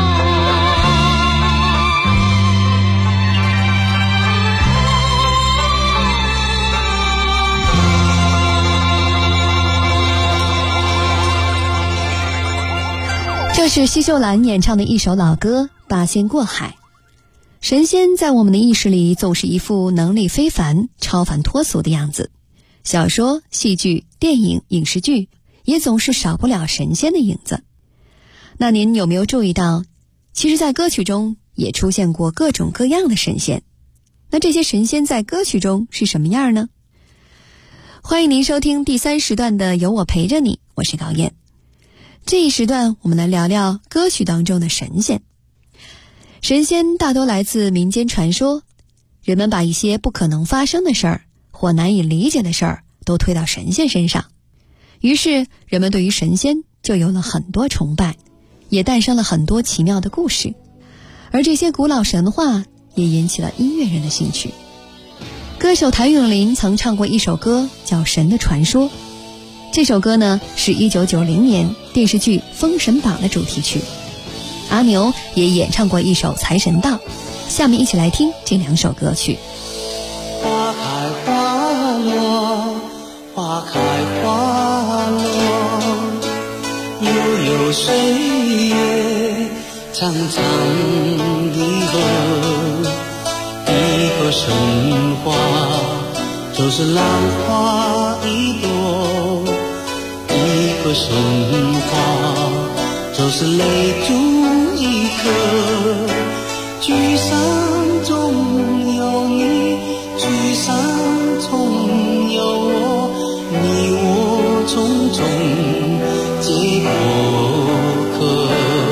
这是奚秀兰演唱的一首老歌《八仙过海》。神仙在我们的意识里总是一副能力非凡、超凡脱俗的样子，小说、戏剧、电影、影视剧也总是少不了神仙的影子。那您有没有注意到，其实在歌曲中也出现过各种各样的神仙？那这些神仙在歌曲中是什么样呢？欢迎您收听第3时段的有我陪着你，我是高燕。 这一时段我们来聊聊歌曲当中的神仙。神仙大多来自民间传说，人们把一些不可能发生的事儿或难以理解的事儿都推到神仙身上，于是人们对于神仙就有了很多崇拜，也诞生了很多奇妙的故事。而这些古老神话也引起了音乐人的兴趣。歌手谭咏麟曾唱过一首歌叫《神的传说》，这首歌呢是1990年电视剧《封神榜》的主题曲。阿牛也演唱过一首《财神到》，下面一起来听这两首歌曲。 花开花落，花开花落，悠悠岁月，长长的河，一个神话就是浪花一朵，一个神话就是泪珠一颗，聚散中有你，聚散中有我，你我匆匆皆过客。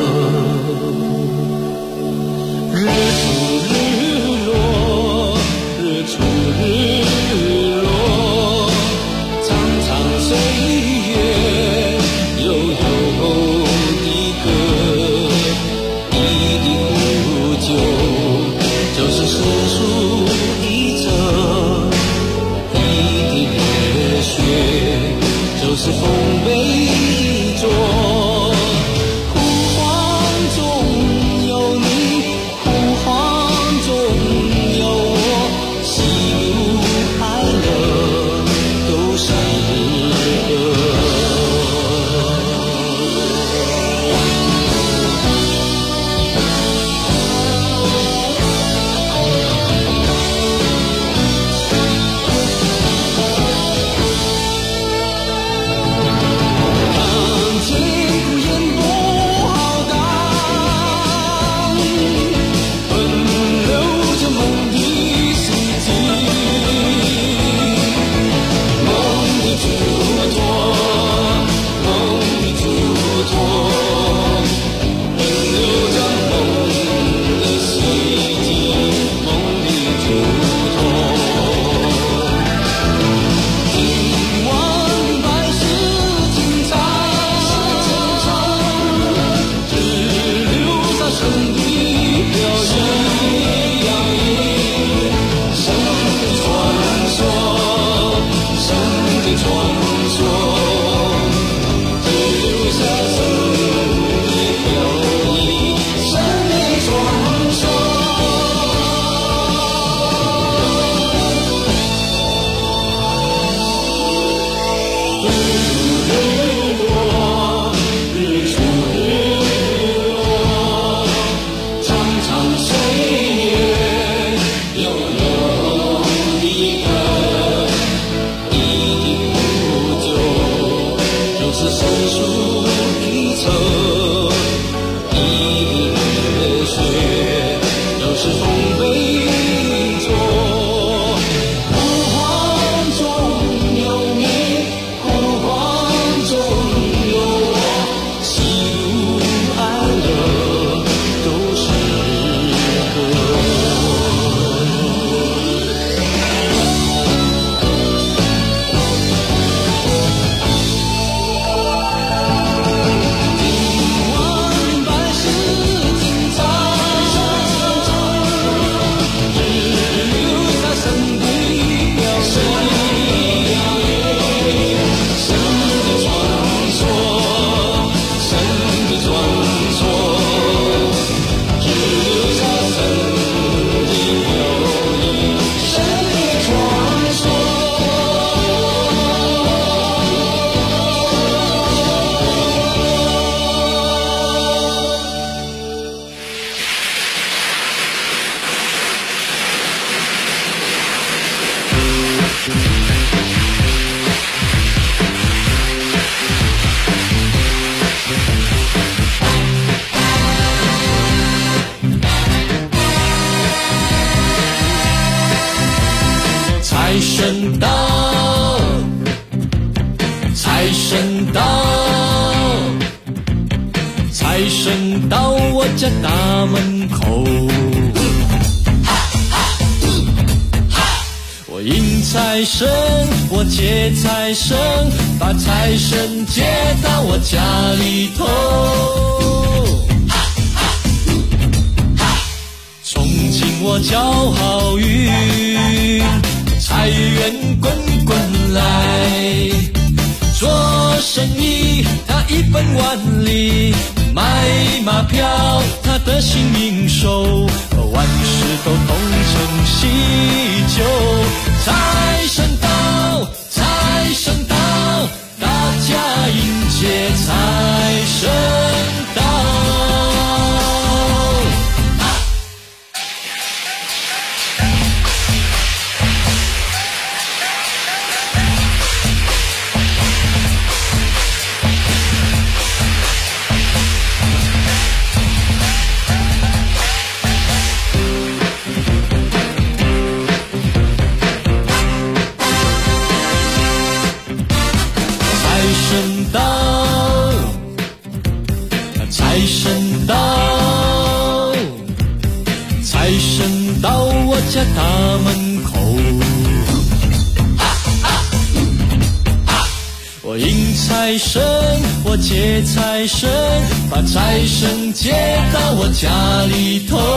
日出日落，日出日落，长长岁月，悠悠的歌，你的呼救就是世俗一辙，你的热血就是丰碑一座。呼唤中有你，呼唤中有我，喜怒哀乐都是歌。 财神到，财神到， 财神到我家大门口，我迎财神，我接财神，把财神接到我家里头。从今我交好运，财源滚滚来。做生意他一本万利，买马票他得心应手，万事都东成西就。财神到，财神到，大家迎接财神到。财神到，财神到我家大门口，我迎财神，我接财神，把财神接到我家里头。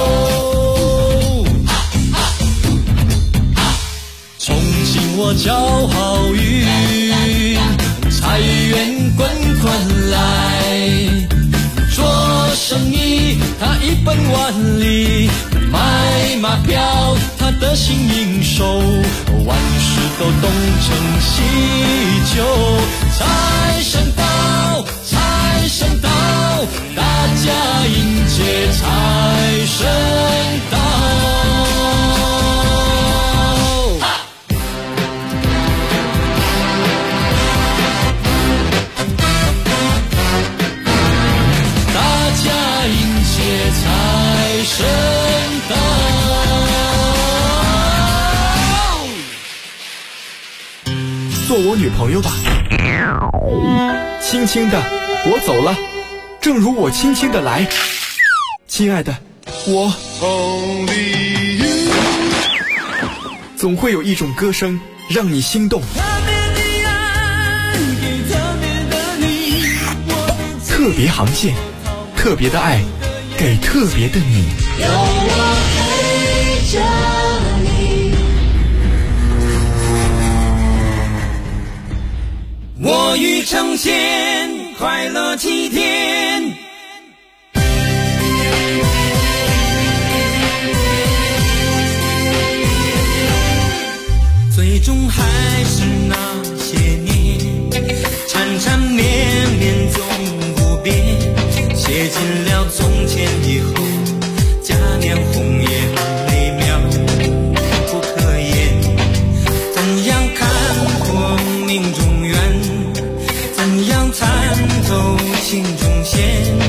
从今我交好运，财源滚滚来。做生意他一本万利，买马票他得心应手，万事都东成西就。财神到，财神到，大家迎接财神到。财神到， 做我女朋友吧。轻轻的，我走了，正如我轻轻的来。亲爱的，我总会有一种歌声让你心动。特别航线，特别的爱，给特别的你。 有我陪着你， 我欲呈现快乐7天。最终还是那些年，缠缠绵绵总不变，写进了从前以后，嘉年红叶美妙不可言。怎样看破命中缘，怎样参透情中线。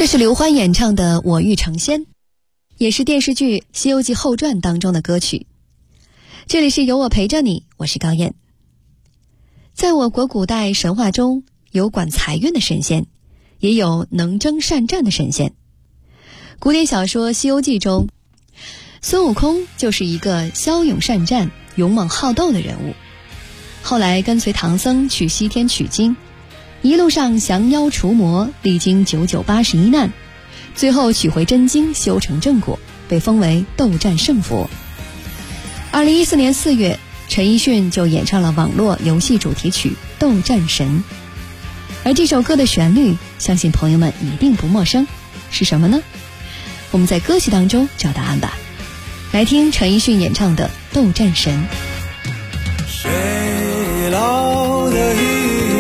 是刘欢演唱的《我欲成仙》，也是电视剧《西游记后传》当中的歌曲。这里是有我陪着你，我是高燕。在我国古代神话中，有管财运的神仙，也有能征善战的神仙。古典小说《西游记》中，孙悟空就是一个骁勇善战、勇猛好斗的人物。后来跟随唐僧去西天取经，一路上降妖除魔，历经9981难，最后取回真经，修成正果，被封为斗战胜佛。2014年4月，陈奕迅就演唱了网络游戏主题曲《斗战神》，而这首歌的旋律，相信朋友们一定不陌生，是什么呢？我们在歌曲当中找答案吧。来听陈奕迅演唱的《斗战神》。 谁老的雨，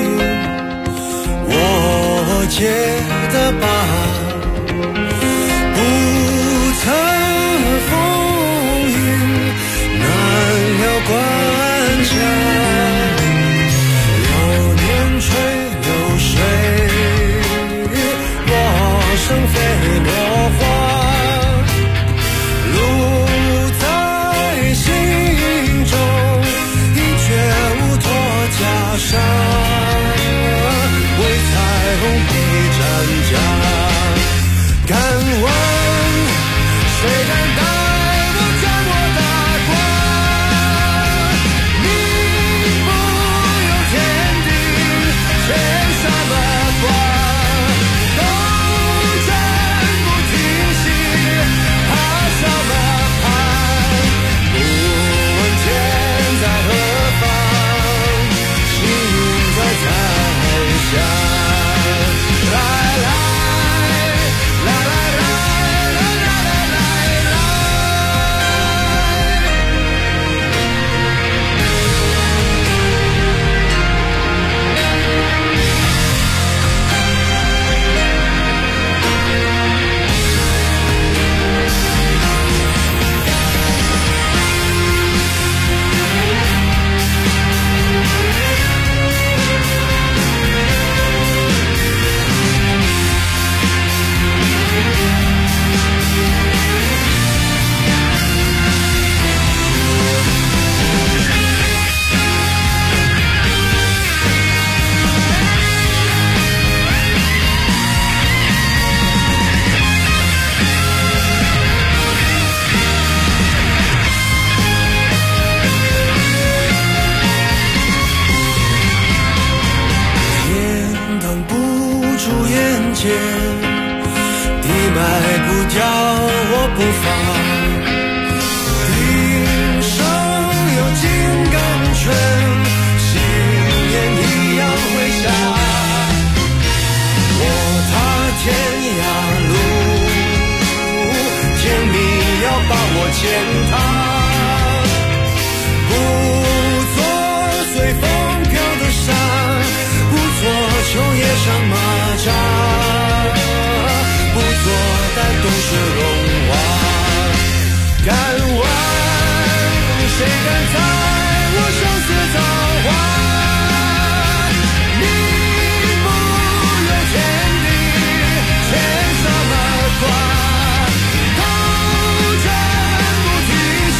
我借的吧，不曾风雨难了关卡，流年吹流水，落生飞落花，路在心中，一绝无脱袈裟，为彩虹披战甲，敢问谁敢带我战我大关？命不由天地，谁杀了关？斗争不停息，怕少了盼，不问天在何方，心在彩霞。来来来来来来来来来。天挡不住眼前，地迈不掉我步伐，顶上有金刚圈，信念一样挥洒，我踏天涯路，天命要把我践踏，不做随风飘的沙，不做秋叶上蚂蚱，不做带冬雪融化。敢问谁敢在我生死造化？命不由天地，牵上了挂，斗争不停息，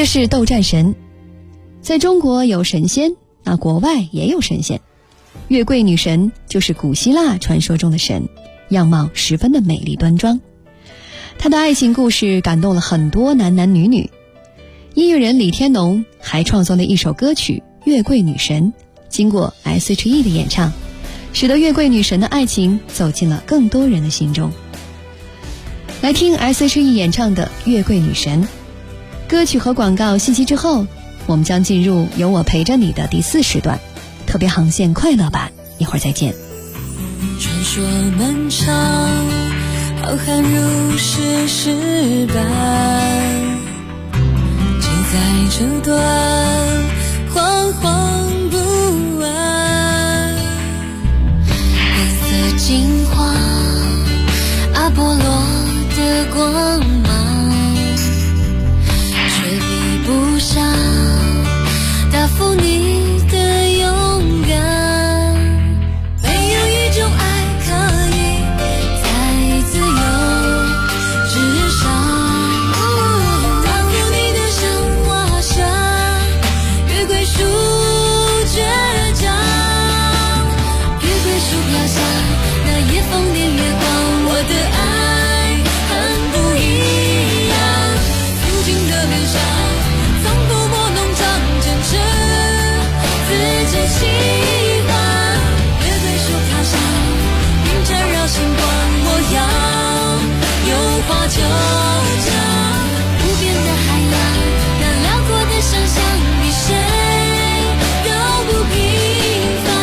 这是斗战神。在中国有神仙，那国外也有神仙。月桂女神就是古希腊传说中的神，样貌十分的美丽端庄。她的爱情故事感动了很多男男女女。音乐人李天龙还创作了一首歌曲《月桂女神》，经过 S.H.E 的演唱，使得月桂女神的爱情走进了更多人的心中。来听 S.H.E 演唱的《月桂女神》。歌曲和广告信息之后，我们将进入有我陪着你的第4时段，特别航线快乐版，一会儿再见。 传说漫长，浩瀚如史诗般，记载这段惶惶不安。颜色金黄，阿波罗的光芒，却比不上答复你的勇敢。没有一种爱可以在自由之上，答复你的像华沙，月桂树倔强，月桂树飘下那夜风点月光，我的爱很不一样。如今的脸上从不拨弄长，坚持自己喜欢。月桂树飘下并缠绕星光，我要有话就讲。无边的海洋，那辽阔的想象，比谁都不平凡。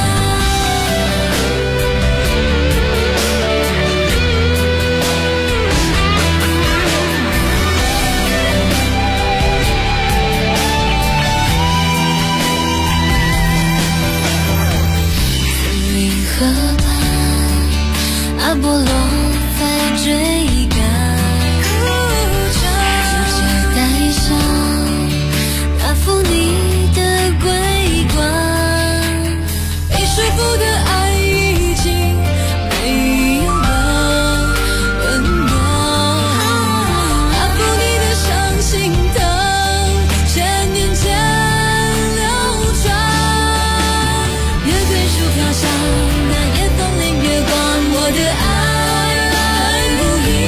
森林河畔，阿波罗在追赶，世界带上答复你的桂冠。被束缚的爱已经没有了温暖，答复你的伤心疼，千年间流传。月桂树飘下那夜风领月光，我的爱很不一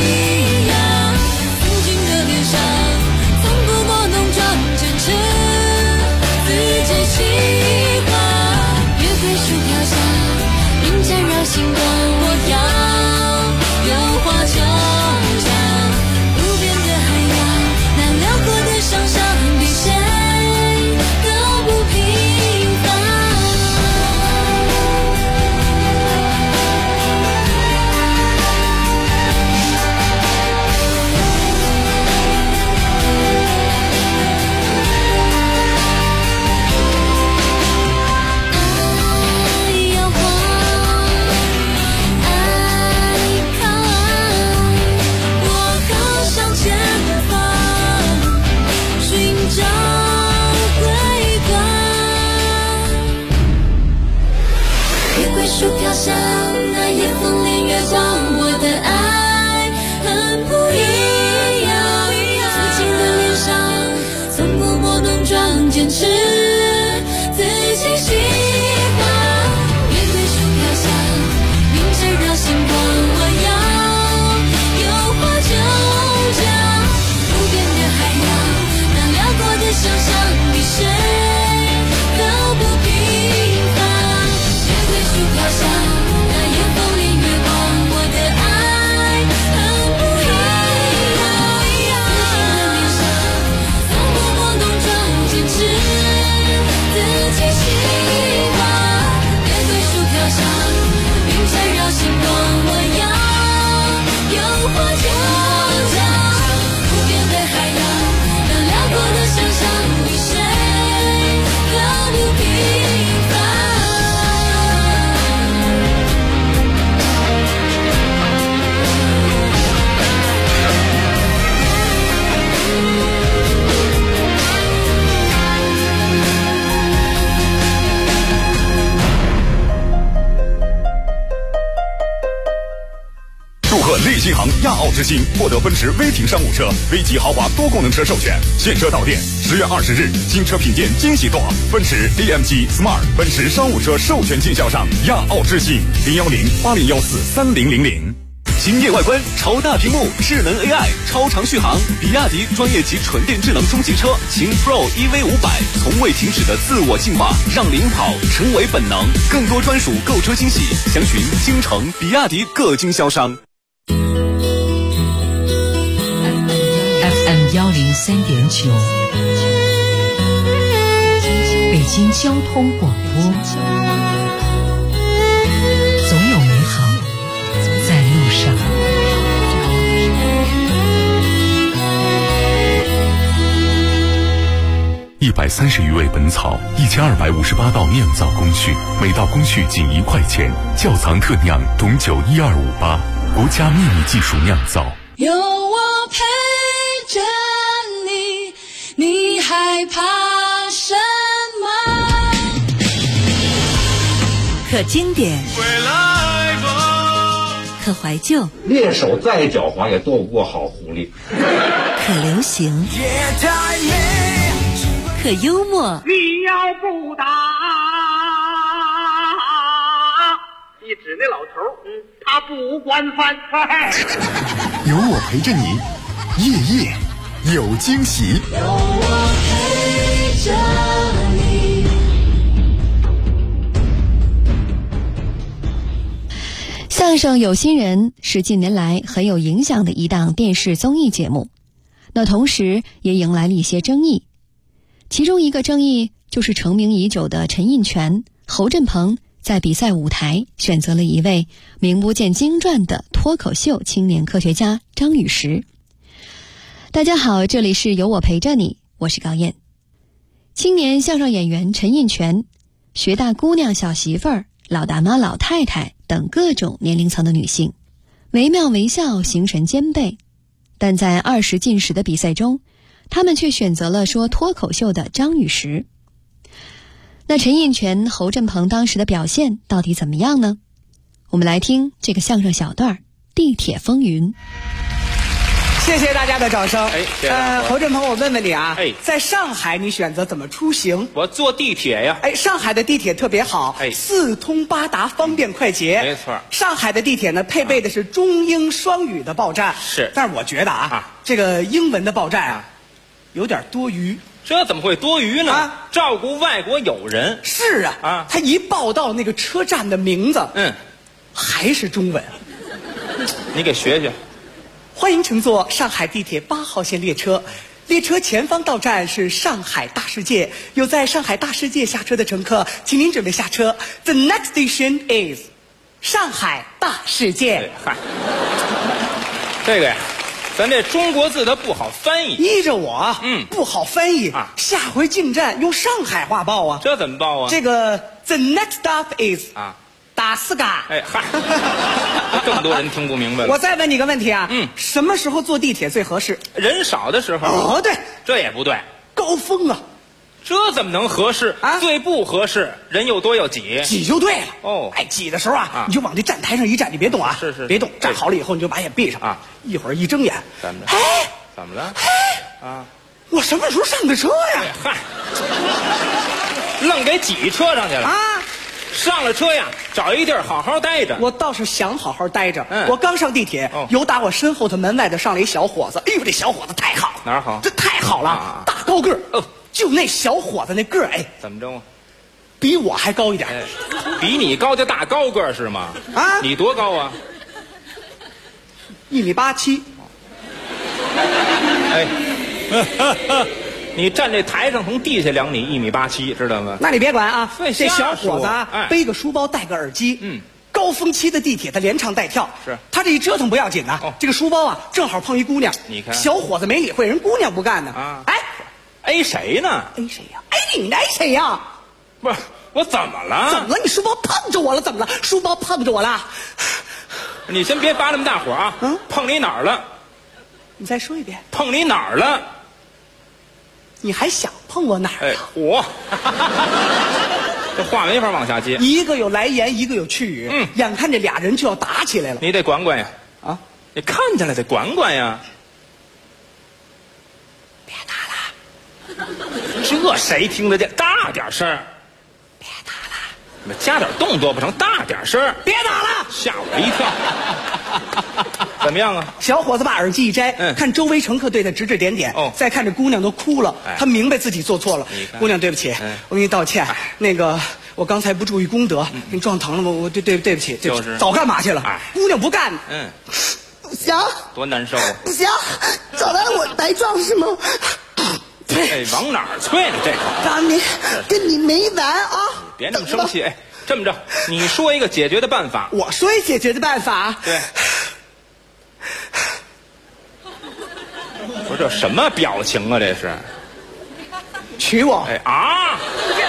祝贺利新行亚奥之星获得奔驰威霆商务车、V 级豪华多功能车授权，现车到店。10月20日，新车品鉴惊喜多，奔驰 AMG Smart 奔驰商务车授权经销商亚奥之星，010-8014-3000。 惊艳外观、超大屏幕、智能 AI、超长续航，比亚迪专业级纯电智能中级车秦 Pro EV500，从未停止的自我进化，让领跑成为本能。更多专属购车惊喜，详询京城比亚迪各经销商。 FM 103.9，北京交通广播。总有美好在路上。 130余味本草，1258道酿造工序，每道工序仅1块钱。窖藏特酿董酒12588，国家秘密技术酿造。 有我陪着你，你害怕什么？ 可经典，可怀旧， 猎手再狡猾也斗不过好狐狸。 可流行，可幽默。 你要不打，一指那老头，他不惯犯。 有我陪着你，夜夜有惊喜。 有我陪着你。 相声有新人是近年来很有影响的一档电视综艺节目，那同时也迎来了一些争议。其中一个争议就是成名已久的陈印泉、侯振鹏在比赛舞台选择了一位名不见经传的脱口秀青年科学家张雨石。大家好，这里是有我陪着你，我是高燕。青年相声演员陈印泉，学大姑娘、小媳妇儿、老大妈、老太太等各种年龄层的女性，惟妙惟肖，形神兼备。但在20进10的比赛中，他们却选择了说脱口秀的张雨石。那陈印泉、侯振鹏当时的表现到底怎么样呢？我们来听这个相声小段《地铁风云》。 谢谢大家的掌声。侯振鹏，我问问你啊，在上海你选择怎么出行？ 我坐地铁呀。 上海的地铁特别好，4通8达，方便快捷。 没错。 上海的地铁呢，配备的是中英双语的报站。 是。 但是我觉得这个英文的报站啊，有点多余。 这怎么会多余呢？照顾外国友人。 是啊，他一报到那个车站的名字，还是中文。 你给学学。 欢迎乘坐上海地铁8号线列车，列车前方到站是上海大世界。有在上海大世界下车的乘客，请您准备下车。The next station is 上海大世界。 这个呀，咱这中国字它不好翻译。 依着我，不好翻译啊。下回进站用上海话报啊。 这怎么报啊？ 这个 The next stop is 打四嘎。 更多人听不明白了。 我再问你个问题啊，什么时候坐地铁最合适？ 人少的时候。 哦，对， 这也不对。 高峰啊， 这怎么能合适啊？最不合适，人又多又挤。 挤就对了。 哦， 挤的时候啊，你就往这站台上一站，你别动啊， 是， 别动。站好了以后，你就把眼闭上啊，一会儿一睁眼， 怎么着？怎么了？ 我什么时候上的车呀？ 愣给挤车上去了啊！上了车呀，找一地儿好好待着。 我倒是想好好待着。我刚上地铁，有打我身后头门外的上来一小伙子。哎呦，这小伙子太好， 哪儿好？ 这太好了，大高个儿。就那小伙子那个儿， 怎么着啊？ 比我还高一点。 比你高的大高个儿是吗？啊，你多高啊 ？1.87米。 你站这台上从地下量你1.87米，知道吗？ 那你别管啊，这小伙子背个书包，戴个耳机，高峰期的地铁他连唱带跳， 是他这一折腾不要紧呐，这个书包啊正好碰一姑娘， 你看小伙子没理会，人姑娘不干呢啊， A 谁呢 ？A 谁呀？A 你呢 ？A 谁呀？ 不是我怎么了？ 怎么了？你书包碰着我了？怎么了？书包碰着我了？ 你先别发那么大火啊！碰你哪儿了？ 你再说一遍。 碰你哪儿了？ 你还想碰我哪儿？ 我这话没法往下接。 一个有来言，一个有去语。眼看这俩人就要打起来了。 你得管管呀。 啊，你看见了得管管呀。 别打了， 这谁听得见？大点声。 别打了， 你们加点动作不成？大点声。 别打了， 吓我一跳。怎么样啊？ 小伙子把耳机一摘，看周围乘客对他指指点点，再看这姑娘都哭了，他明白自己做错了。姑娘，对不起，我给你道歉。那个，我刚才不注意公德，给你撞疼了吗？我对不起， 就是早干嘛去了？姑娘不干。 不行， 多难受啊！ 不行，找来我来撞是吗？ 哎，往哪儿啐呢？这口当你跟你没完啊！ 别那么生气。哎，这么着，你说一个解决的办法。 我说一解决的办法。 对。不是这什么表情啊？这是娶我？ 哎啊！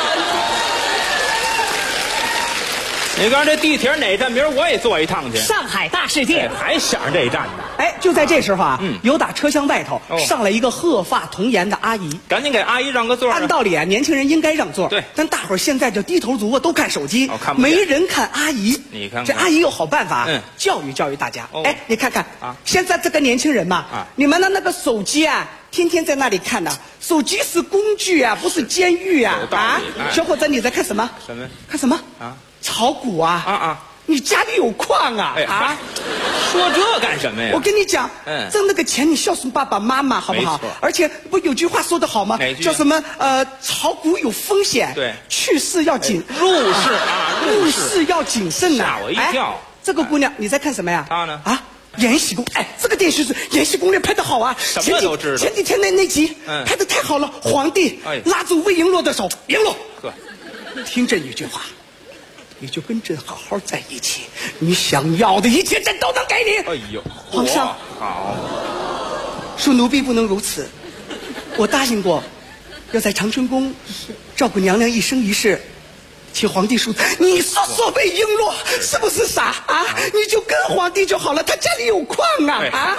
你刚才这地铁哪站？明儿我也坐一趟去。 上海大世界。 还想着这一站呢？ 哎，就在这时候啊，有打车厢外头上来一个鹤发童颜的阿姨， 赶紧给阿姨让个座。 按道理啊，年轻人应该让座。 对， 但大伙儿现在这低头族啊，都看手机，没人看阿姨。 你看， 这阿姨有好办法，教育教育大家。哎，你看看啊，现在这个年轻人嘛，你们的那个手机啊，天天在那里看呢。手机是工具啊，不是监狱啊！啊，小伙子，你在看什么？ 什么？ 看什么？ 啊， 炒股啊！你家里有矿啊？啊， 说这干什么呀？ 我跟你讲，挣那个钱你孝顺爸爸妈妈好不好？而且不有句话说得好吗？ 哪句？ 叫什么？炒股有风险， 对， 去世要谨入市要谨慎呐！ 吓我一跳！ 这个姑娘，你在看什么呀？ 她呢？ 啊，延禧宫，哎，这个电视剧《延禧攻略》拍得好啊！ 什么都知道。 前几天那集拍得太好了，皇帝拉住魏璎珞的手，璎珞，听这一句话。你就跟朕好好在一起，你想要的一切朕都能给你。 哎呦， 皇上好， 恕奴婢不能如此。我答应过，要在长春宫照顾娘娘一生一世。请皇帝恕，你说魏璎珞是不是傻啊？你就跟皇帝就好了，他家里有矿啊啊！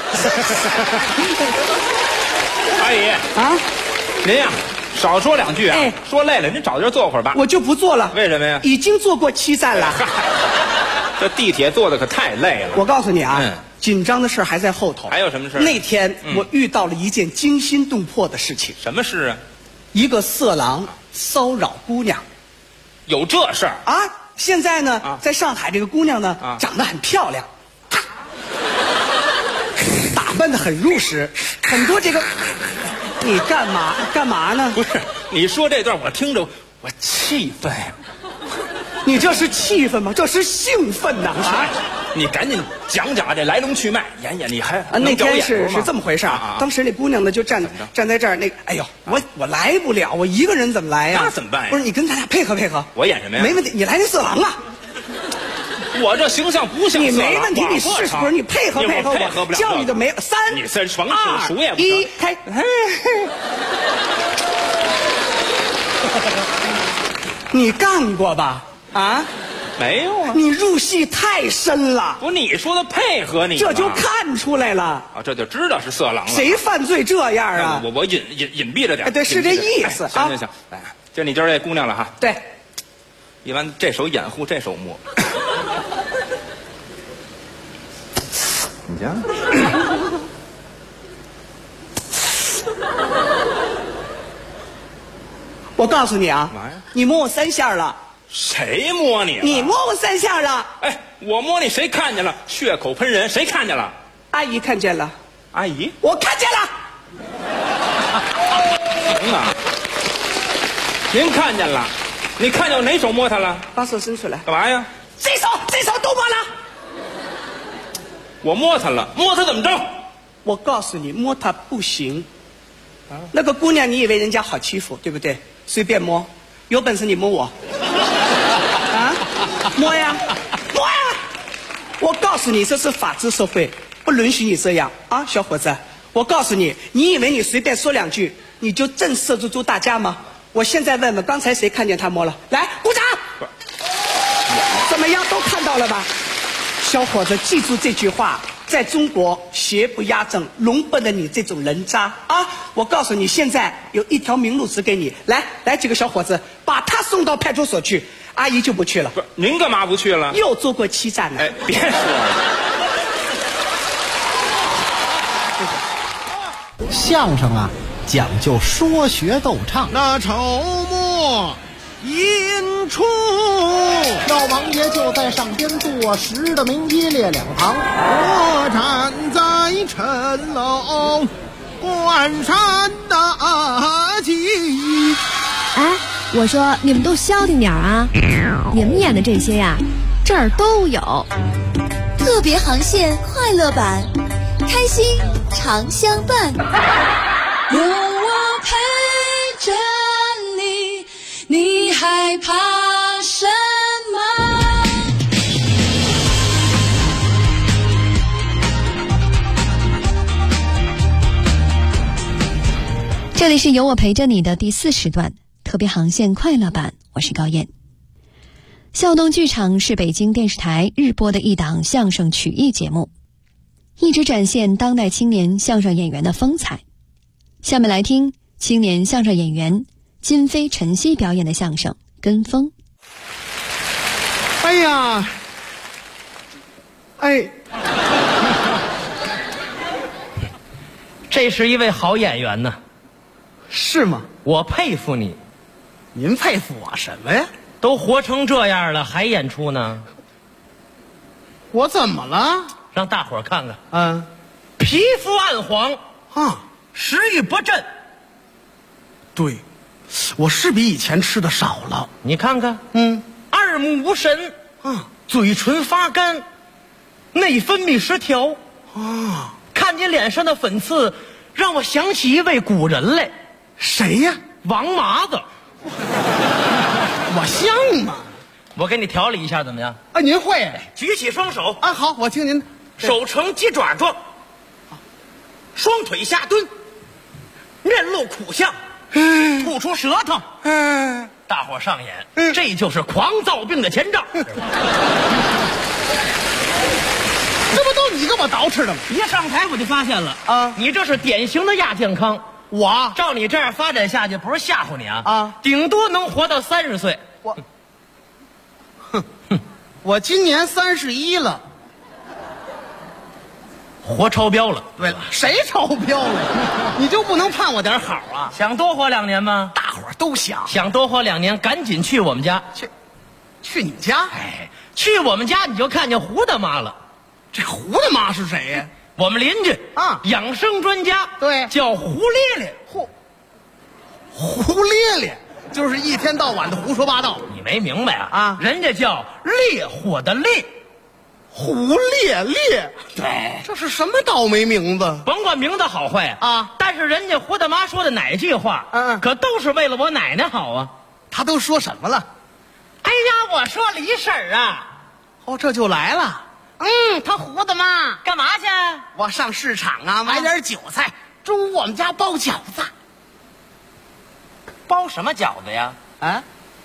阿姨啊，您呀。少说两句啊！说累了，您找地儿坐会儿吧。 我就不坐了。 为什么呀？ 已经坐过7站了。 这地铁坐的可太累了。 我告诉你啊，紧张的事还在后头。 还有什么事？ 那天我遇到了一件惊心动魄的事情。 什么事啊？ 一个色狼骚扰姑娘。 有这事儿啊？现在呢，在上海这个姑娘呢，长得很漂亮，打扮得很入时，很多这个。你干嘛呢？ 不是，你说这段我听着我气愤呀。 你这是气愤吗？这是兴奋呐！ 啊，你赶紧讲讲这来龙去脉，演演你还那天是这么回事啊。当时那姑娘呢就站在这儿，那个哎呦，我来不了，我一个人怎么来呀？ 那怎么办呀？ 不是你跟咱俩配合配合。 我演什么呀？ 没问题，你来那色狼啊。 我这形象不像你没问题，你试试，不是你配合我，教育的没3、 你这双手数也不 1开。你干过吧？啊？ 没有啊。 你入戏太深了。 不，你说的配合你， 这就看出来了啊， 这就知道是色狼了。 谁犯罪这样啊？ 我隐蔽着点。 对，是这意思啊。 行，哎，就你今儿这姑娘了哈。 对。 一般这手掩护，这手摸。你讲。 我告诉你啊，你摸我3下了。 谁摸你了？ 你摸我3下了。 哎，我摸你，谁看见了？血口喷人，谁看见了？ 阿姨看见了。 阿姨， 我看见了。 行啊，您看见了？你看见我哪手摸他了？ 把手伸出来。 干嘛呀？ 这手都摸了。 我摸他了，摸他怎么着？ 我告诉你，摸他不行。那个姑娘，你以为人家好欺负，对不对？随便摸，有本事你摸我。啊，摸呀，摸呀！我告诉你，这是法治社会，不允许你这样啊，小伙子。我告诉你，你以为你随便说2句，你就震慑得住大家吗？我现在问问，刚才谁看见他摸了？来，鼓掌！怎么样，都看到了吧？小伙子，记住这句话，在中国邪不压正，容不得你这种人渣啊！我告诉你，现在有一条明路指给你，来几个小伙子，把他送到派出所去，阿姨就不去了。 不是，您干嘛不去了？ 又坐过7站了。 哎，别说了， 相声啊，讲究说学逗唱。 那筹末引出， 老王爷就在上边坐实的名一列两旁， 我站在城楼关山大吉。 哎，我说你们都消停点啊！你们演的这些呀，这儿都有。 特别航线快乐版，开心常相伴。有我陪着你，你害怕什么？ 这里是有我陪着你的第4时段，特别航线快乐版，我是高燕。笑动剧场是北京电视台日播的一档相声曲艺节目，一直展现当代青年相声演员的风采。下面来听青年相声演员金飞、陈曦表演的相声《跟风》。 哎呀，哎， 这是一位好演员呢。 是吗？ 我佩服你。 您佩服我什么呀？ 都活成这样了还演出呢？ 我怎么了？ 让大伙儿看看。皮肤暗黄啊， 食欲不振。 对，我是比以前吃的少了。 你看看，二目无神啊， 嘴唇发干，内分泌失调啊。 看你脸上的粉刺，让我想起一位古人来。 谁呀？ 王麻子。 我像吗？ 我给你调理一下，怎么样？ 啊，您会？ 举起双手啊，好，我听您。 手呈鸡爪状，双腿下蹲，面露苦相，吐出舌头，大伙上演，这就是狂躁病的前兆。 这不都你给我捯饬的吗？ 一上台我就发现了啊，你这是典型的亚健康。 我照你这样发展下去，不是吓唬你啊，顶多能活到30岁。 我今年31了， 活超标了。 对了，谁超标了？你就不能盼我点好啊？ 想多活2年吗？ 大伙儿都想。 想多活2年，赶紧去我们家。 去你们家？ 哎，去我们家你就看见胡大妈了。 这胡大妈是谁呀？ 我们邻居啊， 养生专家。 对， 叫胡咧咧。 胡咧咧就是一天到晚的胡说八道。 你没明白啊？人家叫烈火的烈， 胡咧咧。 对， 这是什么倒霉名字？ 甭管名字好坏啊， 但是人家胡大妈说的哪句话，可都是为了我奶奶好啊。 她都说什么了？ 哎呀，我说李婶儿啊， 哦，这就来了。 他胡大妈干嘛去？ 我上市场啊，买点韭菜，中午我们家包饺子。 包什么饺子呀？ 啊，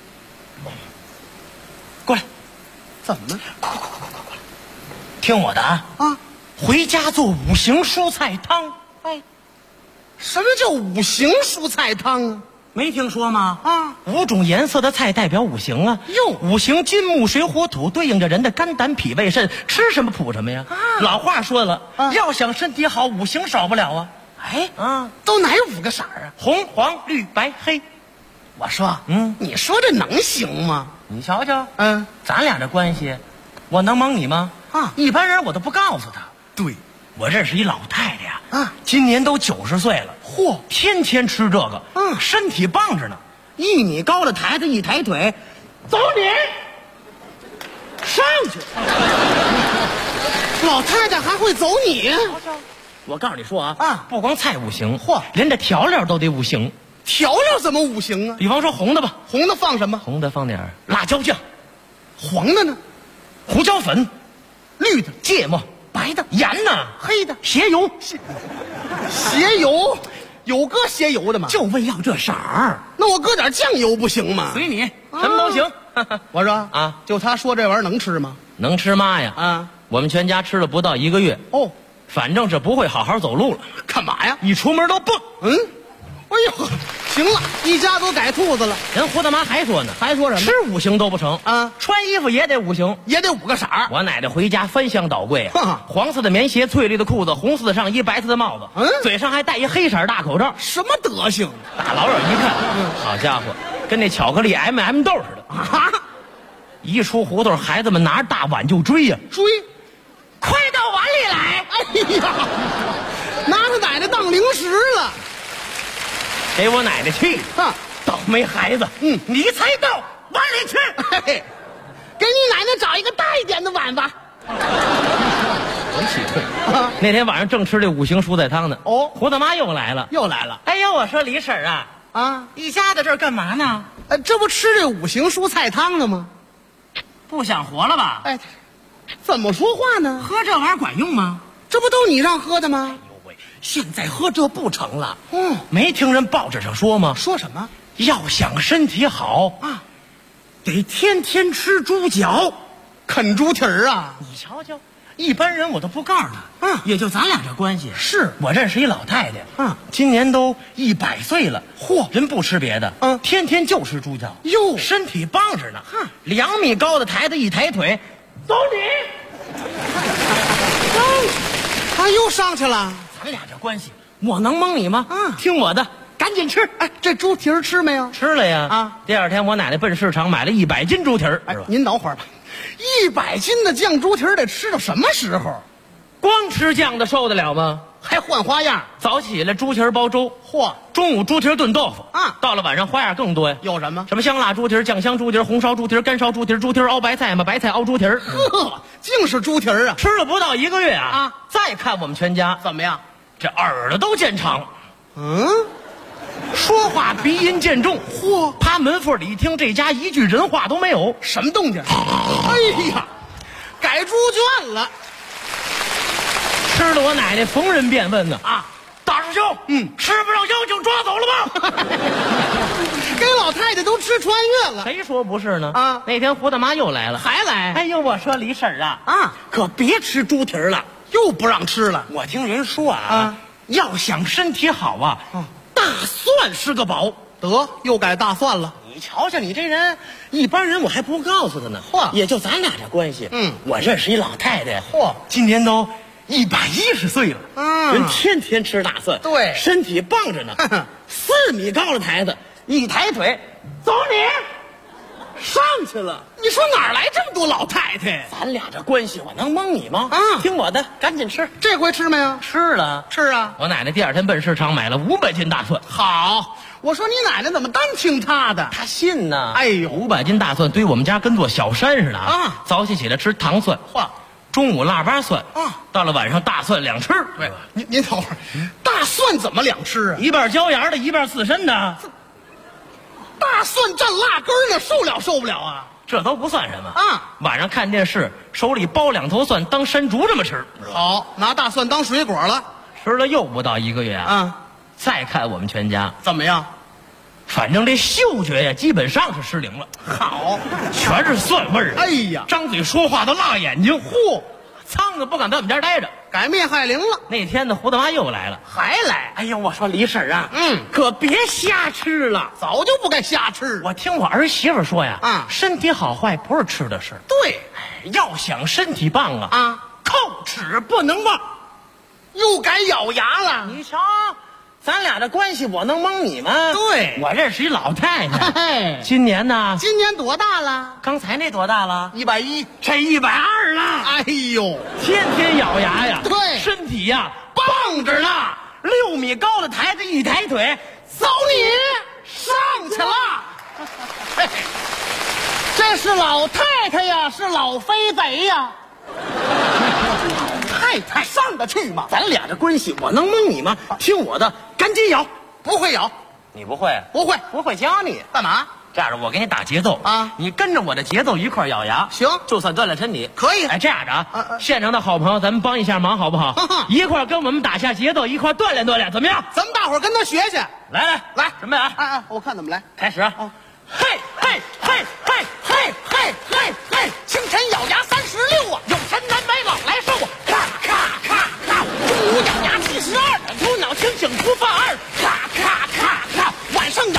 过来。 怎么了？ 快！听我的啊！回家做5行蔬菜汤。 哎，什么叫5行蔬菜汤啊？ 没听说吗？5种颜色的菜代表5行啊。 哟 ，5行金木水火土对应着人的肝胆脾胃肾，吃什么补什么呀。老话说了，要想身体好，5行少不了啊。 哎，都哪5个色儿啊？ 红黄绿白黑。 我说，你说这能行吗？ 你瞧瞧，咱俩这关系，我能蒙你吗？一般人我都不告诉他。 对， 我认识一老太太呀，今年都90岁了。 嚯， 天天吃这个，身体棒着呢。 1米高的抬着一抬腿，走你，上去。老太太还会走你？ 我告诉你说啊，不光菜5行， 嚯， 连这调料都得5行。 调料怎么5行啊？ 比方说红的吧， 红的放什么？ 红的放点辣椒酱， 黄的呢？ 胡椒粉， 绿的芥末， 白的盐呢？ 黑的鞋油， 鞋油有搁鞋油的吗？ 就为要这色儿。 那我搁点酱油不行吗？ 随你，什么都行。 我说啊，就他说这玩意儿能吃吗？ 能吃嘛呀？我们全家吃了不到1个月。 哦， 反正是不会好好走路了。 干嘛呀？ 一出门都蹦。 哎呦， 行了，一家都改兔子了。 人胡大妈还说呢， 还说什么？ 吃5行都不成啊， 穿衣服也得5行， 也得5个色儿。 我奶奶回家翻箱倒柜啊，黄色的棉鞋，翠绿的裤子，红色的上衣，白色的帽子，嘴上还戴一黑色大口罩， 什么德行？ 大老远一看，好家伙，跟那巧克力 M&M 豆似的啊！一出胡同，孩子们拿着大碗就追呀， 追， 快到碗里来！ 哎呀，拿他奶奶当零食了， 给我奶奶气啊！倒霉孩子，你才到碗里去！ 嘿，给你奶奶找一个大一点的碗吧。 真气愤！那天晚上正吃这5行蔬菜汤呢，胡大妈又来了。哎呦，我说李婶啊，一家子这儿干嘛呢？ 这不吃这5行蔬菜汤呢吗？ 不想活了吧？ 哎，怎么说话呢？ 喝这玩意儿管用吗？ 这不都你让喝的吗？ 哎呦喂，现在喝这不成了。没听人报纸上说吗？ 说什么？ 要想身体好啊，得天天吃猪脚， 啃猪蹄儿啊！ 你瞧瞧，一般人我都不告诉他，也就咱俩这关系。 是我认识一老太太，今年都100岁了，人不吃别的，天天就吃猪脚， 哟， 身体棒着呢，2米高的台子一抬腿，走你！ 他又上去了。 咱俩这关系，我能蒙你吗？听我的，赶紧吃。 哎，这猪蹄儿吃没有？ 吃了呀。第二天我奶奶奔市场买了100斤猪蹄儿。 哎，您等会儿吧，100斤的酱猪蹄儿得吃到什么时候？ 光吃酱的受得了吗？ 还换花样。 早起来猪蹄儿煲粥，中午猪蹄儿炖豆腐啊， 到了晚上花样更多呀。 有什么？ 什么香辣猪蹄儿、酱香猪蹄儿、红烧猪蹄儿、干烧猪蹄儿、猪蹄儿熬白菜嘛，白菜熬猪蹄儿。 呵，净是猪蹄儿啊！ 吃了不到1个月啊，再看我们全家怎么样？ 这耳朵都见长，说话鼻音渐重，趴门缝里一听，这家一句人话都没有， 什么动静？哎呀，改猪圈了！ 吃的我奶奶逢人便问呢大师兄，吃不上妖精抓走了吗？ 给老太太都吃穿越了。 谁说不是呢？那天胡大妈又来了， 还来？ 哎呦，我说李婶可别吃猪蹄儿了， 又不让吃了。 我听人说要想身体好大蒜是个宝。 得，又改大蒜了。 你瞧瞧你这人，一般人我还不告诉他呢。也就咱俩这关系。我认识一老太太，今年都110岁了，人天天吃大蒜， 对， 身体棒着呢。4米高的台子，一抬腿，走你！上去了。 你说哪儿来这么多老太太？ 咱俩这关系，我能蒙你吗？听我的，赶紧吃。 这回吃没有？ 吃了， 吃啊！ 我奶奶第二天奔市场买了500斤大蒜。 好，我说你奶奶怎么单听她的？ 她信呢。 哎呦 ，500斤大蒜堆我们家跟座小山似的早起来吃糖蒜，中午腊八蒜到了晚上大蒜2吃。 对，您等会儿，大蒜怎么2吃啊？ 一半椒盐的，一半刺身的。 大蒜蘸辣根呢，受不了啊？ 这都不算什么晚上看电视，手里剥2头蒜当山竹这么吃。 好，拿大蒜当水果了。 吃了又不到1个月再看我们全家怎么样？ 反正这嗅觉呀，基本上是失灵了。 好， 全是蒜味儿。 哎呀， 张嘴说话都辣眼睛。苍蝇不敢在我们家待着， 改灭害灵了。 那天呢，胡大妈又来了， 还来？ 哎呦，我说李婶可别瞎吃了， 早就不该瞎吃。 我听我儿媳妇说呀，身体好坏不是吃的事。 对， 要想身体棒叩齿不能忘。 又改咬牙了。 你瞧，咱俩这关系，我能蒙你吗？ 对， 我认识一老太太，今年呢？ 今年多大了？ 刚才那多大了 ？110， 这120了。 哎呦， 天天咬牙呀， 对， 身体呀棒着呢。6米高的台子一抬腿， 走你上去了。这是老太太呀，是老飞贼呀。太太上得去吗？ 咱俩这关系，我能蒙你吗？听我的，赶紧咬。 不会咬。 你不会？ 不会教你。干嘛？ 这样，我给你打节奏你跟着我的节奏一块咬牙。 行， 就算锻炼身体。 可以。 哎，这样的现场的好朋友，咱们帮一下忙好不好？一块跟我们打下节奏，一块锻炼锻炼，怎么样？ 咱们大伙儿跟他学学。 来，准备我看怎么来。 开始嘿嘿嘿嘿嘿嘿嘿嘿， 清晨咬牙36 有钱难买老来瘦咔咔咔咔， 中午咬牙72， 头脑清醒不犯二， 咔咔咔咔，晚上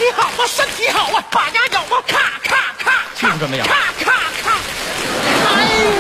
好啊，身体好啊，把牙咬啊，咔咔咔， 就这么咬， 咔咔咔。哎呀，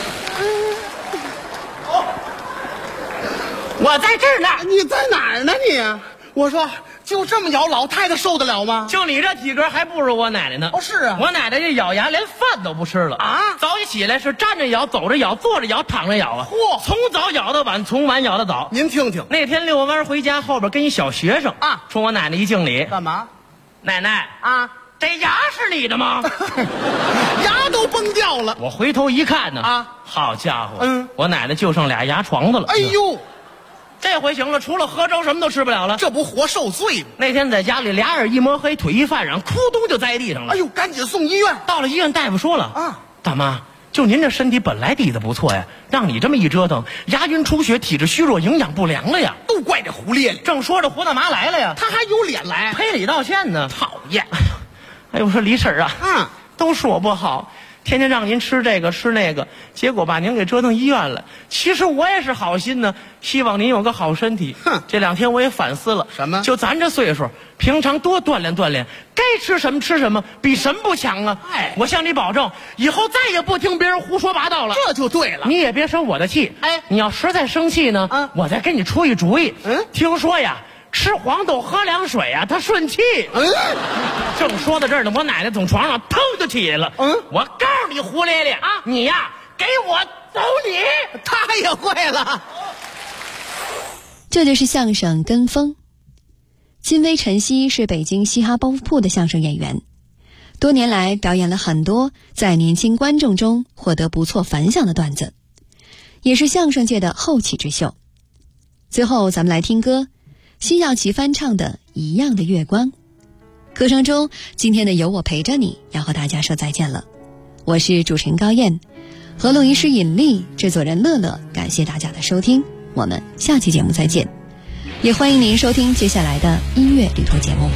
我在这儿呢。 你在哪儿呢你？我说就这么咬，老太太受得了吗？ 就你这体格还不如我奶奶呢。 哦，是啊， 我奶奶这咬牙连饭都不吃了啊！早一起来是站着咬，走着咬，坐着咬，躺着咬啊！ 嚯， 从早咬到晚，从晚咬到早。 您听听， 那天遛弯回家，后边跟一小学生啊，冲我奶奶一敬礼， 干嘛？ 奶奶啊，这牙是你的吗？ 牙都崩掉了。 我回头一看呢，啊，好家伙，我奶奶就剩俩牙床子了。 哎呦！ 这回行了，除了喝粥什么都吃不了了， 这不活受罪吗？ 那天在家里俩眼一抹黑，腿一犯软，咕咚就栽地上了。 哎呦，赶紧送医院。 到了医院，大夫说了啊，大妈，就您这身体本来底子不错呀，让你这么一折腾，牙龈出血，体质虚弱，营养不良了呀。 都怪这胡咧咧。 正说着，胡大妈来了呀， 他还有脸来赔礼道歉呢。 讨厌！ 哎呦，我说李婶啊，都是我不好。天天让您吃这个吃那个，结果把您给折腾医院了。其实我也是好心呢，希望您有个好身体。 哼， 这2天我也反思了， 什么？ 就咱这岁数，平常多锻炼锻炼，该吃什么吃什么，比什么不强啊？ 哎， 我向你保证，以后再也不听别人胡说八道了。 这就对了， 你也别生我的气。 哎， 你要实在生气呢，我再给你出一主意。听说呀，吃黄豆喝凉水啊，它顺气。正说到这儿呢，我奶奶从床上腾就起来了。我告诉你胡咧咧啊，你呀给我走你！ 他也会了。 这就是相声跟风。金威晨曦是北京嘻哈包袱铺的相声演员，多年来表演了很多在年轻观众中获得不错反响的段子，也是相声界的后起之秀。最后咱们来听歌，辛晓琪翻唱的《一样的月光》。歌声中，今天的有我陪着你要和大家说再见了。我是主持人高燕，和录音师尹丽，制作人乐乐，感谢大家的收听，我们下期节目再见。也欢迎您收听接下来的音乐旅途节目。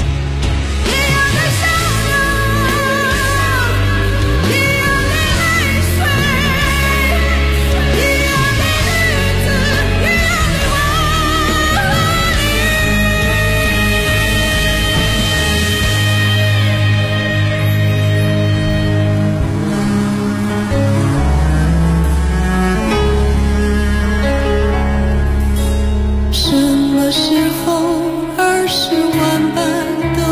什么时候20万般的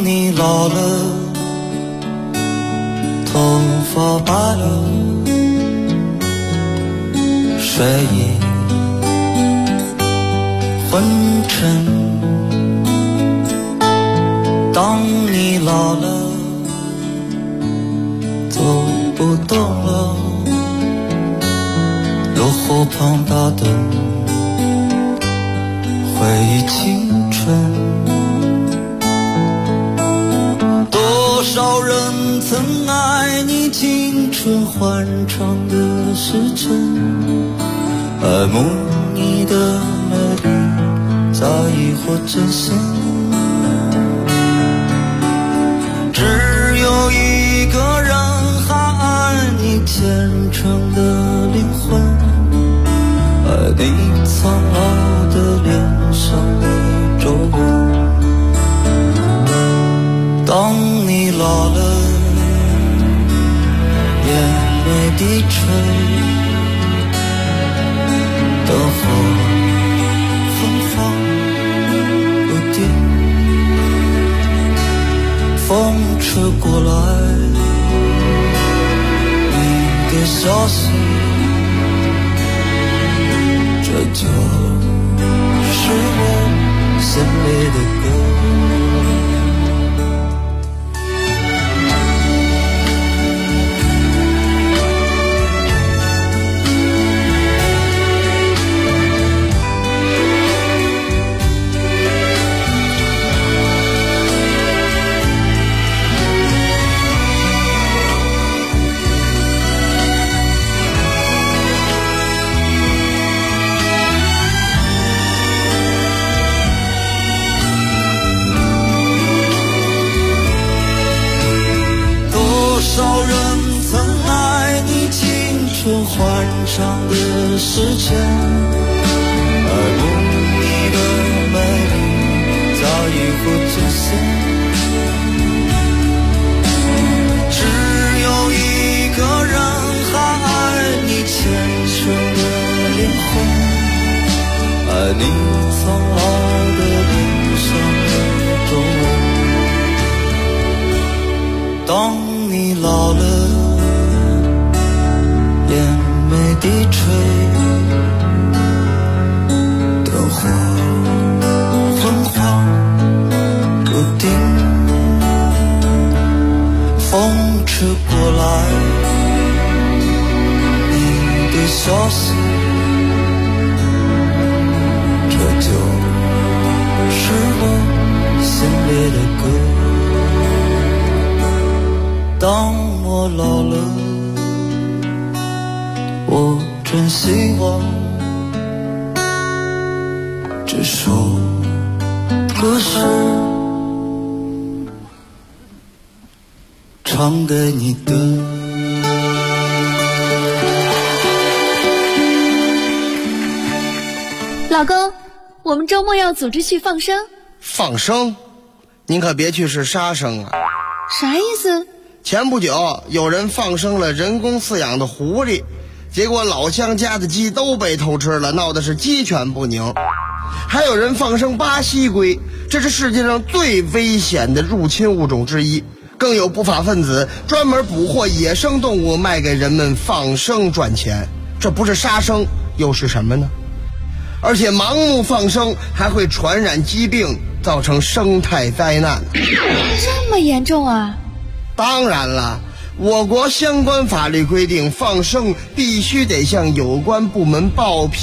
你老了，头发白了，睡意昏沉。当你老了，走不动了，路后旁打灯，回忆青春。多少人曾爱你青春欢畅的时辰，爱慕你的美丽，在意或真心。只有一个人还爱你虔诚的灵魂，爱你苍老的脸上的皱纹。当你老了，眼泪低垂，灯火昏黄不定，风吹过来你的消息，这就是我心里的歌。欢畅的时间，爱慕你的美丽，早已不真心。只有一个人还爱你虔诚的灵魂，爱你苍老的脸上的皱纹。当你老了，低垂，灯火昏黄不定，风吹过来你的消息，这就是我心里的歌。当我老了，我真希望这首歌是唱给你的。 老公，我们周末要组织去放生。 放生？您可别去是杀生啊！ 啥意思？ 前不久有人放生了人工饲养的狐狸，结果老乡家的鸡都被偷吃了，闹的是鸡犬不宁。还有人放生巴西龟，这是世界上最危险的入侵物种之一。更有不法分子专门捕获野生动物卖给人们放生赚钱，这不是杀生又是什么呢？而且盲目放生还会传染疾病，造成生态灾难。 这么严重啊？ 当然了，我国相关法律规定，放生必须得向有关部门报批。